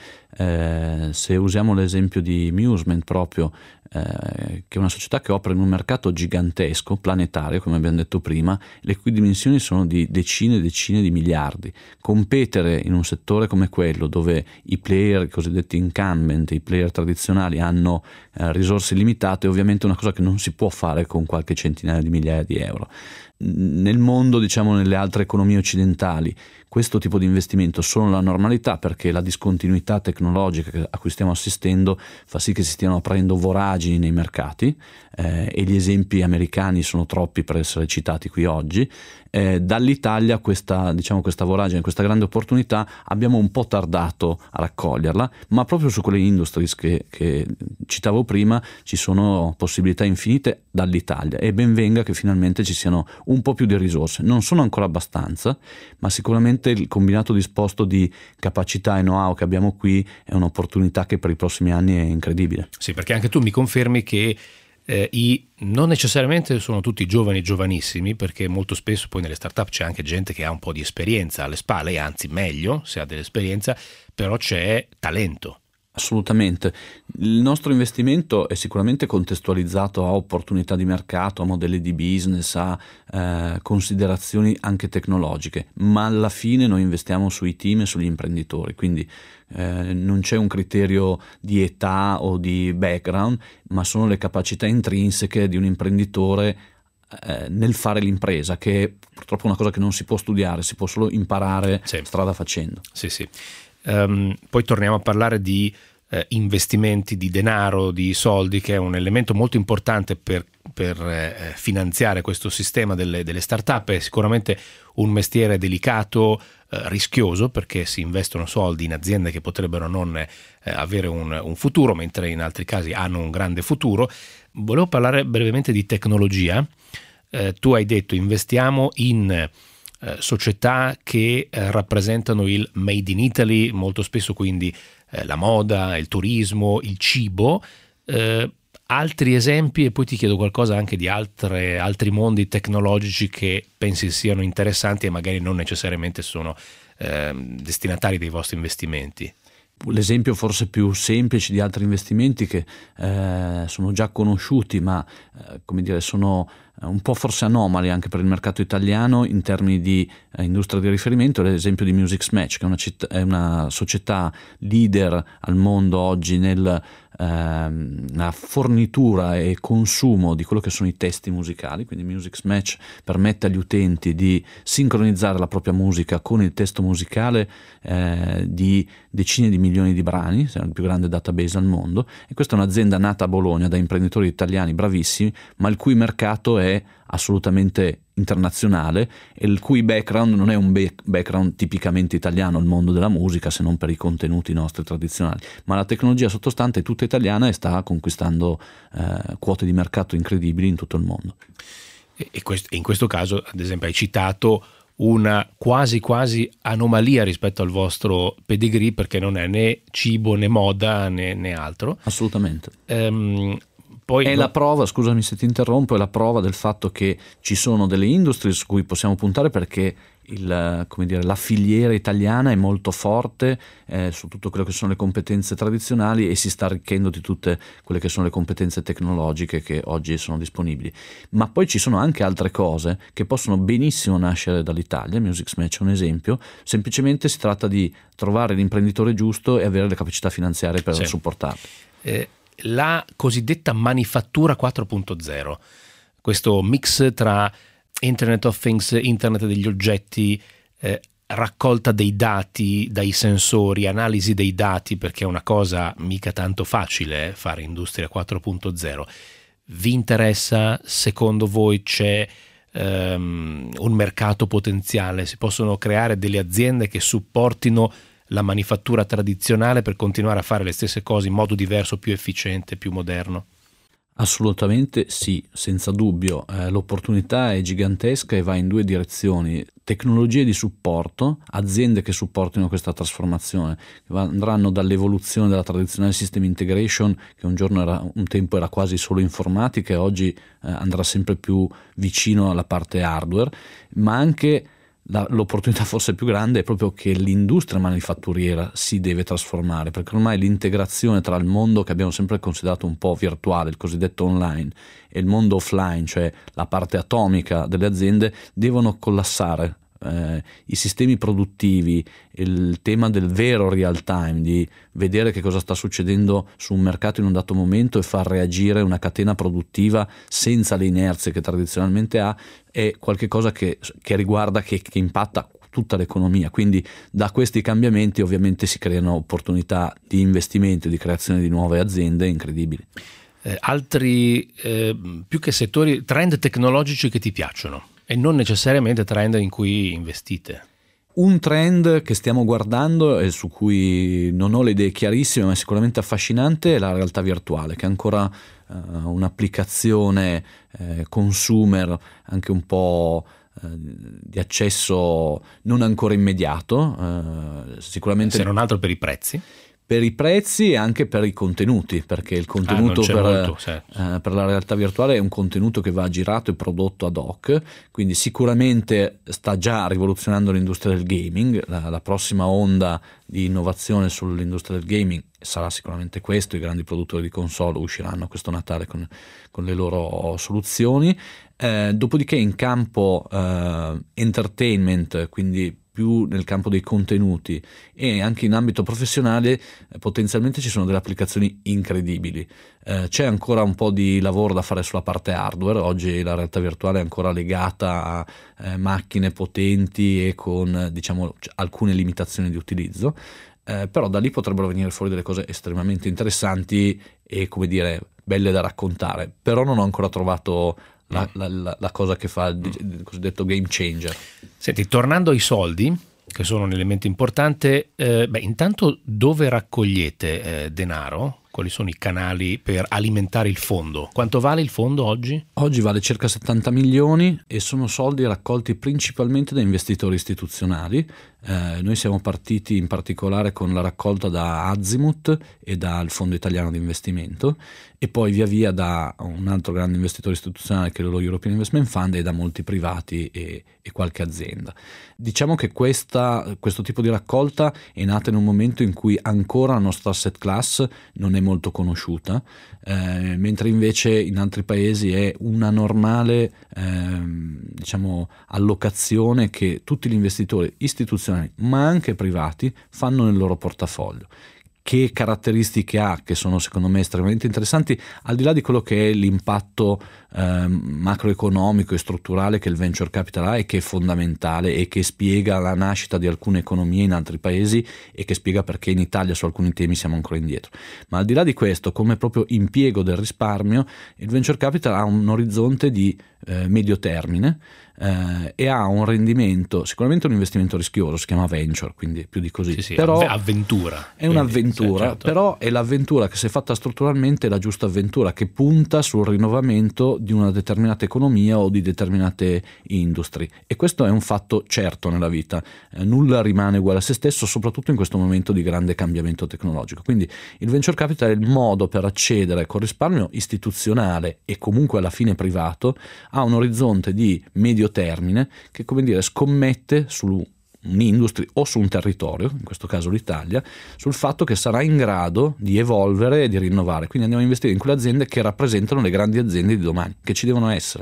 S7: Se usiamo l'esempio di Musement proprio, che è una società che opera in un mercato gigantesco, planetario, come abbiamo detto prima, le cui dimensioni sono di decine e decine di miliardi. Competere in un settore come quello, dove i player, i cosiddetti incumbent, i player tradizionali, hanno risorse limitate, è ovviamente una cosa che non si può fare con qualche centinaia di migliaia di euro. Nel mondo, diciamo, nelle altre economie occidentali, questo tipo di investimento sono la normalità, perché la discontinuità tecnologica a cui stiamo assistendo fa sì che si stiano aprendo voragini nei mercati, e gli esempi americani sono troppi per essere citati qui oggi. Dall'Italia questa voragine, questa grande opportunità abbiamo un po' tardato a raccoglierla, ma proprio su quelle industries che citavo prima ci sono possibilità infinite dall'Italia, e ben venga che finalmente ci siano un po' più di risorse. Non sono ancora abbastanza, ma sicuramente il combinato disposto di capacità e know-how che abbiamo qui è un'opportunità che per i prossimi anni è incredibile.
S6: Sì, perché anche tu mi confermi che non necessariamente sono tutti giovani, giovanissimi, perché molto spesso poi nelle startup c'è anche gente che ha un po' di esperienza alle spalle, e anzi meglio se ha dell'esperienza, però c'è talento.
S7: Assolutamente. Il nostro investimento è sicuramente contestualizzato a opportunità di mercato, a modelli di business, a considerazioni anche tecnologiche, ma alla fine noi investiamo sui team e sugli imprenditori, quindi non c'è un criterio di età o di background, ma sono le capacità intrinseche di un imprenditore nel fare l'impresa, che è purtroppo una cosa che non si può studiare, si può solo imparare strada facendo.
S6: Sì. Poi torniamo a parlare di investimenti, di denaro, di soldi, che è un elemento molto importante per finanziare questo sistema delle start-up. È sicuramente un mestiere delicato, rischioso, perché si investono soldi in aziende che potrebbero non avere un futuro, mentre in altri casi hanno un grande futuro. Volevo parlare brevemente di tecnologia. Tu hai detto investiamo in società che rappresentano il Made in Italy, molto spesso quindi la moda, il turismo, il cibo. Altri esempi, e poi ti chiedo qualcosa anche di altri mondi tecnologici che pensi siano interessanti e magari non necessariamente sono destinatari dei vostri investimenti.
S7: L'esempio forse più semplice di altri investimenti che sono già conosciuti, ma come dire, sono un po' forse anomali anche per il mercato italiano in termini di industria di riferimento, è l'esempio di Music Match, che è una società leader al mondo oggi nella fornitura e consumo di quello che sono i testi musicali. Quindi Music Match permette agli utenti di sincronizzare la propria musica con il testo musicale di decine di milioni di brani, è il più grande database al mondo, e questa è un'azienda nata a Bologna da imprenditori italiani bravissimi, ma il cui mercato è assolutamente internazionale e il cui background non è un background tipicamente italiano, il mondo della musica, se non per i contenuti nostri tradizionali, ma la tecnologia sottostante è tutta italiana e sta conquistando quote di mercato incredibili in tutto il mondo.
S6: E in questo caso, ad esempio, hai citato una quasi anomalia rispetto al vostro pedigree, perché non è né cibo né moda né altro.
S7: Assolutamente.
S6: Poi
S7: è la prova, scusami se ti interrompo, è la prova del fatto che ci sono delle industrie su cui possiamo puntare, perché la filiera italiana è molto forte su tutto quello che sono le competenze tradizionali e si sta arricchendo di tutte quelle che sono le competenze tecnologiche che oggi sono disponibili. Ma poi ci sono anche altre cose che possono benissimo nascere dall'Italia. Music Match è un esempio, semplicemente si tratta di trovare l'imprenditore giusto e avere le capacità finanziarie per supportarlo.
S6: La cosiddetta manifattura 4.0, questo mix tra Internet of Things, Internet degli oggetti, raccolta dei dati dai sensori, analisi dei dati, perché è una cosa mica tanto facile fare industria 4.0. Vi interessa? Secondo voi c'è un mercato potenziale? Si possono creare delle aziende che supportino la manifattura tradizionale per continuare a fare le stesse cose in modo diverso, più efficiente, più moderno?
S7: Assolutamente sì, senza dubbio. L'opportunità è gigantesca e va in due direzioni: tecnologie di supporto, aziende che supportino questa trasformazione, che andranno dall'evoluzione della tradizionale system integration, che un tempo era quasi solo informatica e oggi andrà sempre più vicino alla parte hardware, ma anche l'opportunità forse più grande è proprio che l'industria manifatturiera si deve trasformare, perché ormai l'integrazione tra il mondo che abbiamo sempre considerato un po' virtuale, il cosiddetto online, e il mondo offline, cioè la parte atomica delle aziende, devono collassare. I sistemi produttivi, il tema del vero real time, di vedere che cosa sta succedendo su un mercato in un dato momento e far reagire una catena produttiva senza le inerzie che tradizionalmente ha, è qualcosa che riguarda, che impatta tutta l'economia. Quindi da questi cambiamenti ovviamente si creano opportunità di investimento e di creazione di nuove aziende incredibili.
S6: Altri più che settori, trend tecnologici che ti piacciono e non necessariamente trend in cui investite?
S7: Un trend che stiamo guardando e su cui non ho le idee chiarissime, ma è sicuramente affascinante, è la realtà virtuale, che è ancora un'applicazione consumer, anche un po' di accesso non ancora immediato, sicuramente
S6: se non altro per i prezzi.
S7: Per i prezzi e anche per i contenuti, perché il contenuto per la realtà virtuale è un contenuto che va girato e prodotto ad hoc, quindi sicuramente sta già rivoluzionando l'industria del gaming. La prossima onda di innovazione sull'industria del gaming sarà sicuramente questo: i grandi produttori di console usciranno questo Natale con le loro soluzioni. Dopodiché in campo entertainment, quindi più nel campo dei contenuti, e anche in ambito professionale potenzialmente ci sono delle applicazioni incredibili. C'è ancora un po' di lavoro da fare sulla parte hardware. Oggi la realtà virtuale è ancora legata a macchine potenti e con alcune limitazioni di utilizzo, però da lì potrebbero venire fuori delle cose estremamente interessanti e belle da raccontare, però non ho ancora trovato la cosa che fa il cosiddetto game changer.
S6: Senti, tornando ai soldi, che sono un elemento importante, intanto dove raccogliete denaro? Quali sono i canali per alimentare il fondo? Quanto vale il fondo oggi?
S7: Oggi vale circa 70 milioni e sono soldi raccolti principalmente da investitori istituzionali. Noi siamo partiti in particolare con la raccolta da Azimut e dal Fondo Italiano di Investimento, e poi via via da un altro grande investitore istituzionale che è lo European Investment Fund, e da molti privati e qualche azienda. Diciamo che questo tipo di raccolta è nata in un momento in cui ancora la nostra asset class non è molto conosciuta, mentre invece in altri paesi è una normale allocazione che tutti gli investitori istituzionali ma anche privati fanno nel loro portafoglio. Che caratteristiche ha, che sono secondo me estremamente interessanti, al di là di quello che è l'impatto macroeconomico e strutturale che il venture capital ha, e che è fondamentale e che spiega la nascita di alcune economie in altri paesi e che spiega perché in Italia su alcuni temi siamo ancora indietro. Ma al di là di questo, come proprio impiego del risparmio, il venture capital ha un orizzonte di medio termine e ha un rendimento, sicuramente un investimento rischioso, si chiama venture, quindi più di così.
S6: Sì,
S7: però
S6: avventura.
S7: È un'avventura,
S6: certo.
S7: Però è l'avventura che, se fatta strutturalmente, è la giusta avventura che punta sul rinnovamento di una determinata economia o di determinate industrie, e questo è un fatto certo nella vita. Nulla rimane uguale a se stesso, soprattutto in questo momento di grande cambiamento tecnologico. Quindi il venture capital è il modo per accedere col risparmio istituzionale e comunque alla fine privato a un orizzonte di medio termine che, come dire, scommette su un'industria o su un territorio, in questo caso l'Italia, sul fatto che sarà in grado di evolvere e di rinnovare. Quindi andiamo a investire in quelle aziende che rappresentano le grandi aziende di domani, che ci devono essere.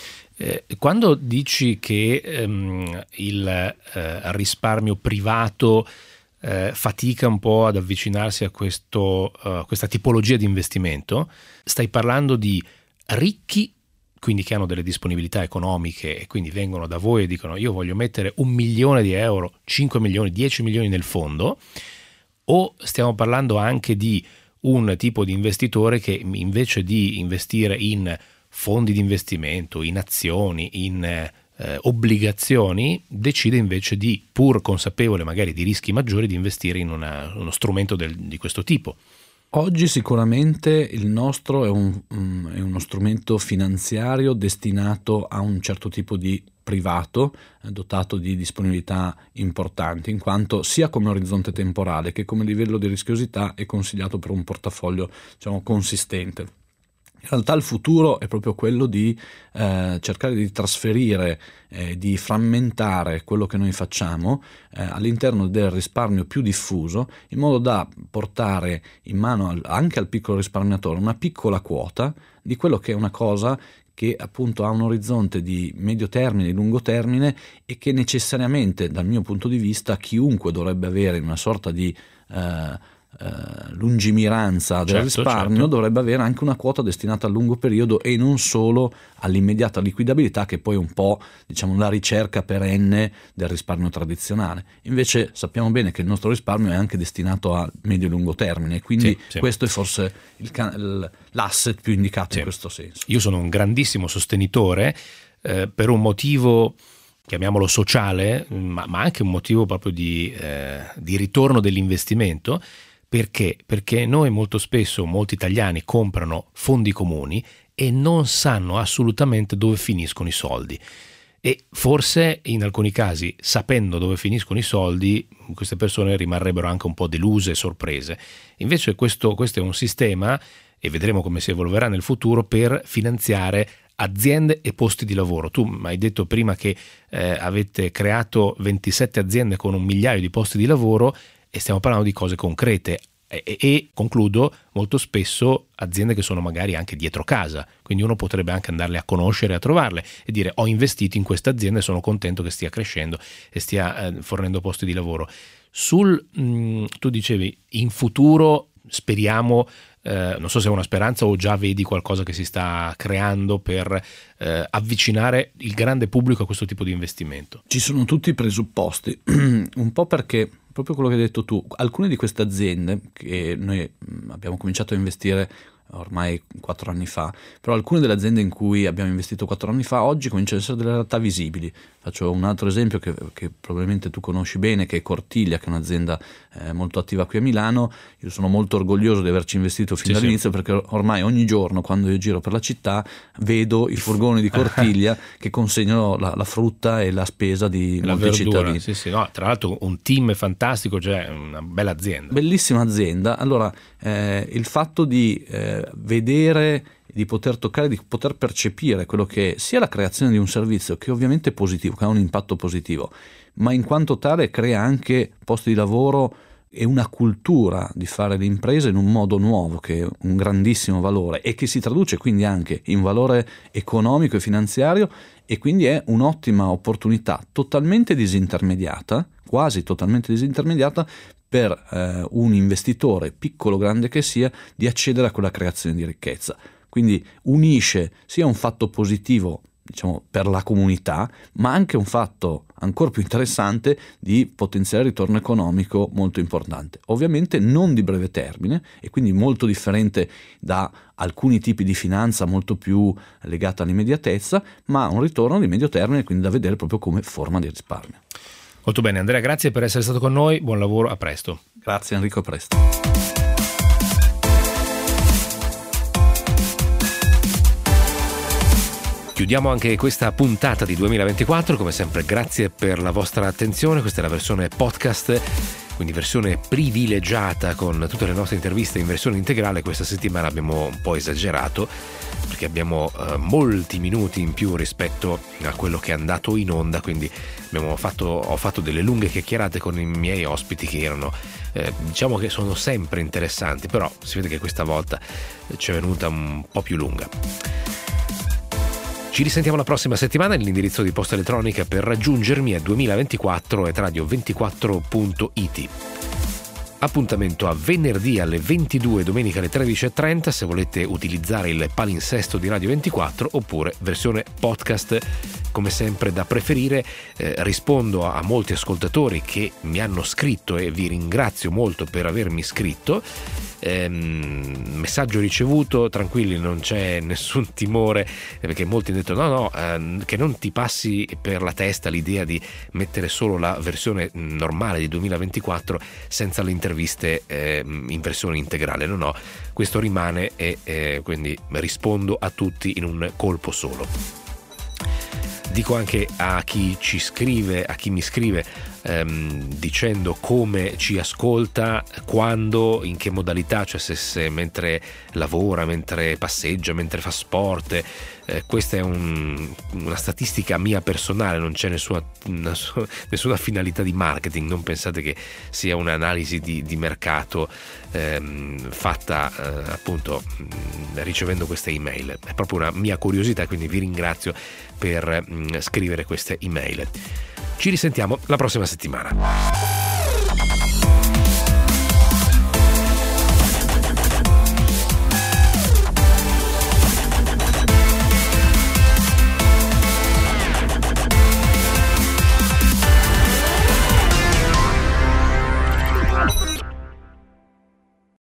S6: Quando dici che il risparmio privato fatica un po' ad avvicinarsi a questa tipologia di investimento, stai parlando di ricchi, quindi che hanno delle disponibilità economiche e quindi vengono da voi e dicono: io voglio mettere 1 milione di euro, 5 milioni, 10 milioni nel fondo? O stiamo parlando anche di un tipo di investitore che, invece di investire in fondi di investimento, in azioni, in obbligazioni, decide invece di, pur consapevole magari di rischi maggiori, di investire in uno strumento di questo tipo?
S7: Oggi sicuramente il nostro è uno strumento finanziario destinato a un certo tipo di privato, dotato di disponibilità importanti, in quanto sia come orizzonte temporale che come livello di rischiosità è consigliato per un portafoglio, diciamo, consistente. In realtà il futuro è proprio quello di cercare di trasferire, di frammentare quello che noi facciamo all'interno del risparmio più diffuso, in modo da portare in mano anche al piccolo risparmiatore una piccola quota di quello che è una cosa che appunto ha un orizzonte di medio termine, di lungo termine, e che necessariamente, dal mio punto di vista, chiunque dovrebbe avere in una sorta di lungimiranza del risparmio, dovrebbe avere anche una quota destinata al lungo periodo e non solo all'immediata liquidabilità, che poi è un po', diciamo, la ricerca perenne del risparmio tradizionale. Invece sappiamo bene che il nostro risparmio è anche destinato a medio e lungo termine, quindi questo è forse l'asset più indicato in questo senso.
S6: Io sono un grandissimo sostenitore per un motivo, chiamiamolo sociale, ma anche un motivo proprio di ritorno dell'investimento. Perché? Perché noi molto spesso, molti italiani comprano fondi comuni e non sanno assolutamente dove finiscono i soldi, e forse in alcuni casi, sapendo dove finiscono i soldi, queste persone rimarrebbero anche un po' deluse e sorprese. Invece questo è un sistema, e vedremo come si evolverà nel futuro, per finanziare aziende e posti di lavoro. Tu mi hai detto prima che avete creato 27 aziende con 1 migliaio di posti di lavoro, e stiamo parlando di cose concrete e concludo, molto spesso aziende che sono magari anche dietro casa, quindi uno potrebbe anche andarle a conoscere, a trovarle e dire: ho investito in questa azienda e sono contento che stia crescendo e stia fornendo posti di lavoro. Tu dicevi in futuro speriamo, non so se è una speranza o già vedi qualcosa che si sta creando per avvicinare il grande pubblico a questo tipo di investimento.
S7: Ci sono tutti i presupposti, un po' perché proprio quello che hai detto tu, alcune di queste aziende che noi abbiamo cominciato a investire ormai 4 anni fa, però alcune delle aziende in cui abbiamo investito 4 anni fa oggi cominciano ad essere delle realtà visibili. Faccio un altro esempio che probabilmente tu conosci bene, che è Cortiglia, che è un'azienda molto attiva qui a Milano. Io sono molto orgoglioso di averci investito fin dall'inizio, perché ormai ogni giorno quando io giro per la città vedo i furgoni di Cortiglia che consegnano la frutta e la spesa di molti cittadini.
S6: No, tra l'altro un team fantastico, cioè una bella azienda.
S7: Bellissima azienda. Allora il fatto di vedere, di poter toccare, di poter percepire quello che sia la creazione di un servizio, che ovviamente è positivo, che ha un impatto positivo, ma in quanto tale crea anche posti di lavoro e una cultura di fare le imprese in un modo nuovo, che è un grandissimo valore e che si traduce quindi anche in valore economico e finanziario, e quindi è un'ottima opportunità totalmente disintermediata, quasi totalmente disintermediata, per un investitore, piccolo o grande che sia, di accedere a quella creazione di ricchezza. Quindi unisce sia un fatto positivo, diciamo, per la comunità, ma anche un fatto ancora più interessante di potenziale ritorno economico molto importante. Ovviamente non di breve termine, e quindi molto differente da alcuni tipi di finanza molto più legata all'immediatezza, ma un ritorno di medio termine, quindi da vedere proprio come forma di risparmio.
S6: Molto bene, Andrea, grazie per essere stato con noi, buon lavoro, a presto.
S7: Grazie Enrico, a presto.
S2: Chiudiamo anche questa puntata di 2024, come sempre grazie per la vostra attenzione. Questa è la versione podcast, quindi versione privilegiata con tutte le nostre interviste in versione integrale. Questa settimana abbiamo un po' esagerato perché abbiamo molti minuti in più rispetto a quello che è andato in onda, quindi ho fatto delle lunghe chiacchierate con i miei ospiti che erano diciamo che sono sempre interessanti, però si vede che questa volta ci è venuta un po' più lunga. Ci risentiamo la prossima settimana. L'indirizzo di posta elettronica per raggiungermi è 2024@radio24.it. Appuntamento a venerdì alle 22, domenica alle 13:30 se volete utilizzare il palinsesto di Radio 24, oppure versione podcast come sempre da preferire. Rispondo a molti ascoltatori che mi hanno scritto e vi ringrazio molto per avermi scritto. Messaggio ricevuto, tranquilli, non c'è nessun timore, perché molti hanno detto che non ti passi per la testa l'idea di mettere solo la versione normale di 2024 senza le interviste in versione integrale. No, questo rimane e quindi rispondo a tutti in un colpo solo. Dico anche a chi ci scrive, a chi mi scrive dicendo come ci ascolta, quando, in che modalità, cioè se mentre lavora, mentre passeggia, mentre fa sport. Questa è una statistica mia personale, non c'è nessuna finalità di marketing, non pensate che sia un'analisi di mercato fatta appunto ricevendo queste email. È proprio una mia curiosità, quindi vi ringrazio per scrivere queste email. Ci risentiamo la prossima settimana.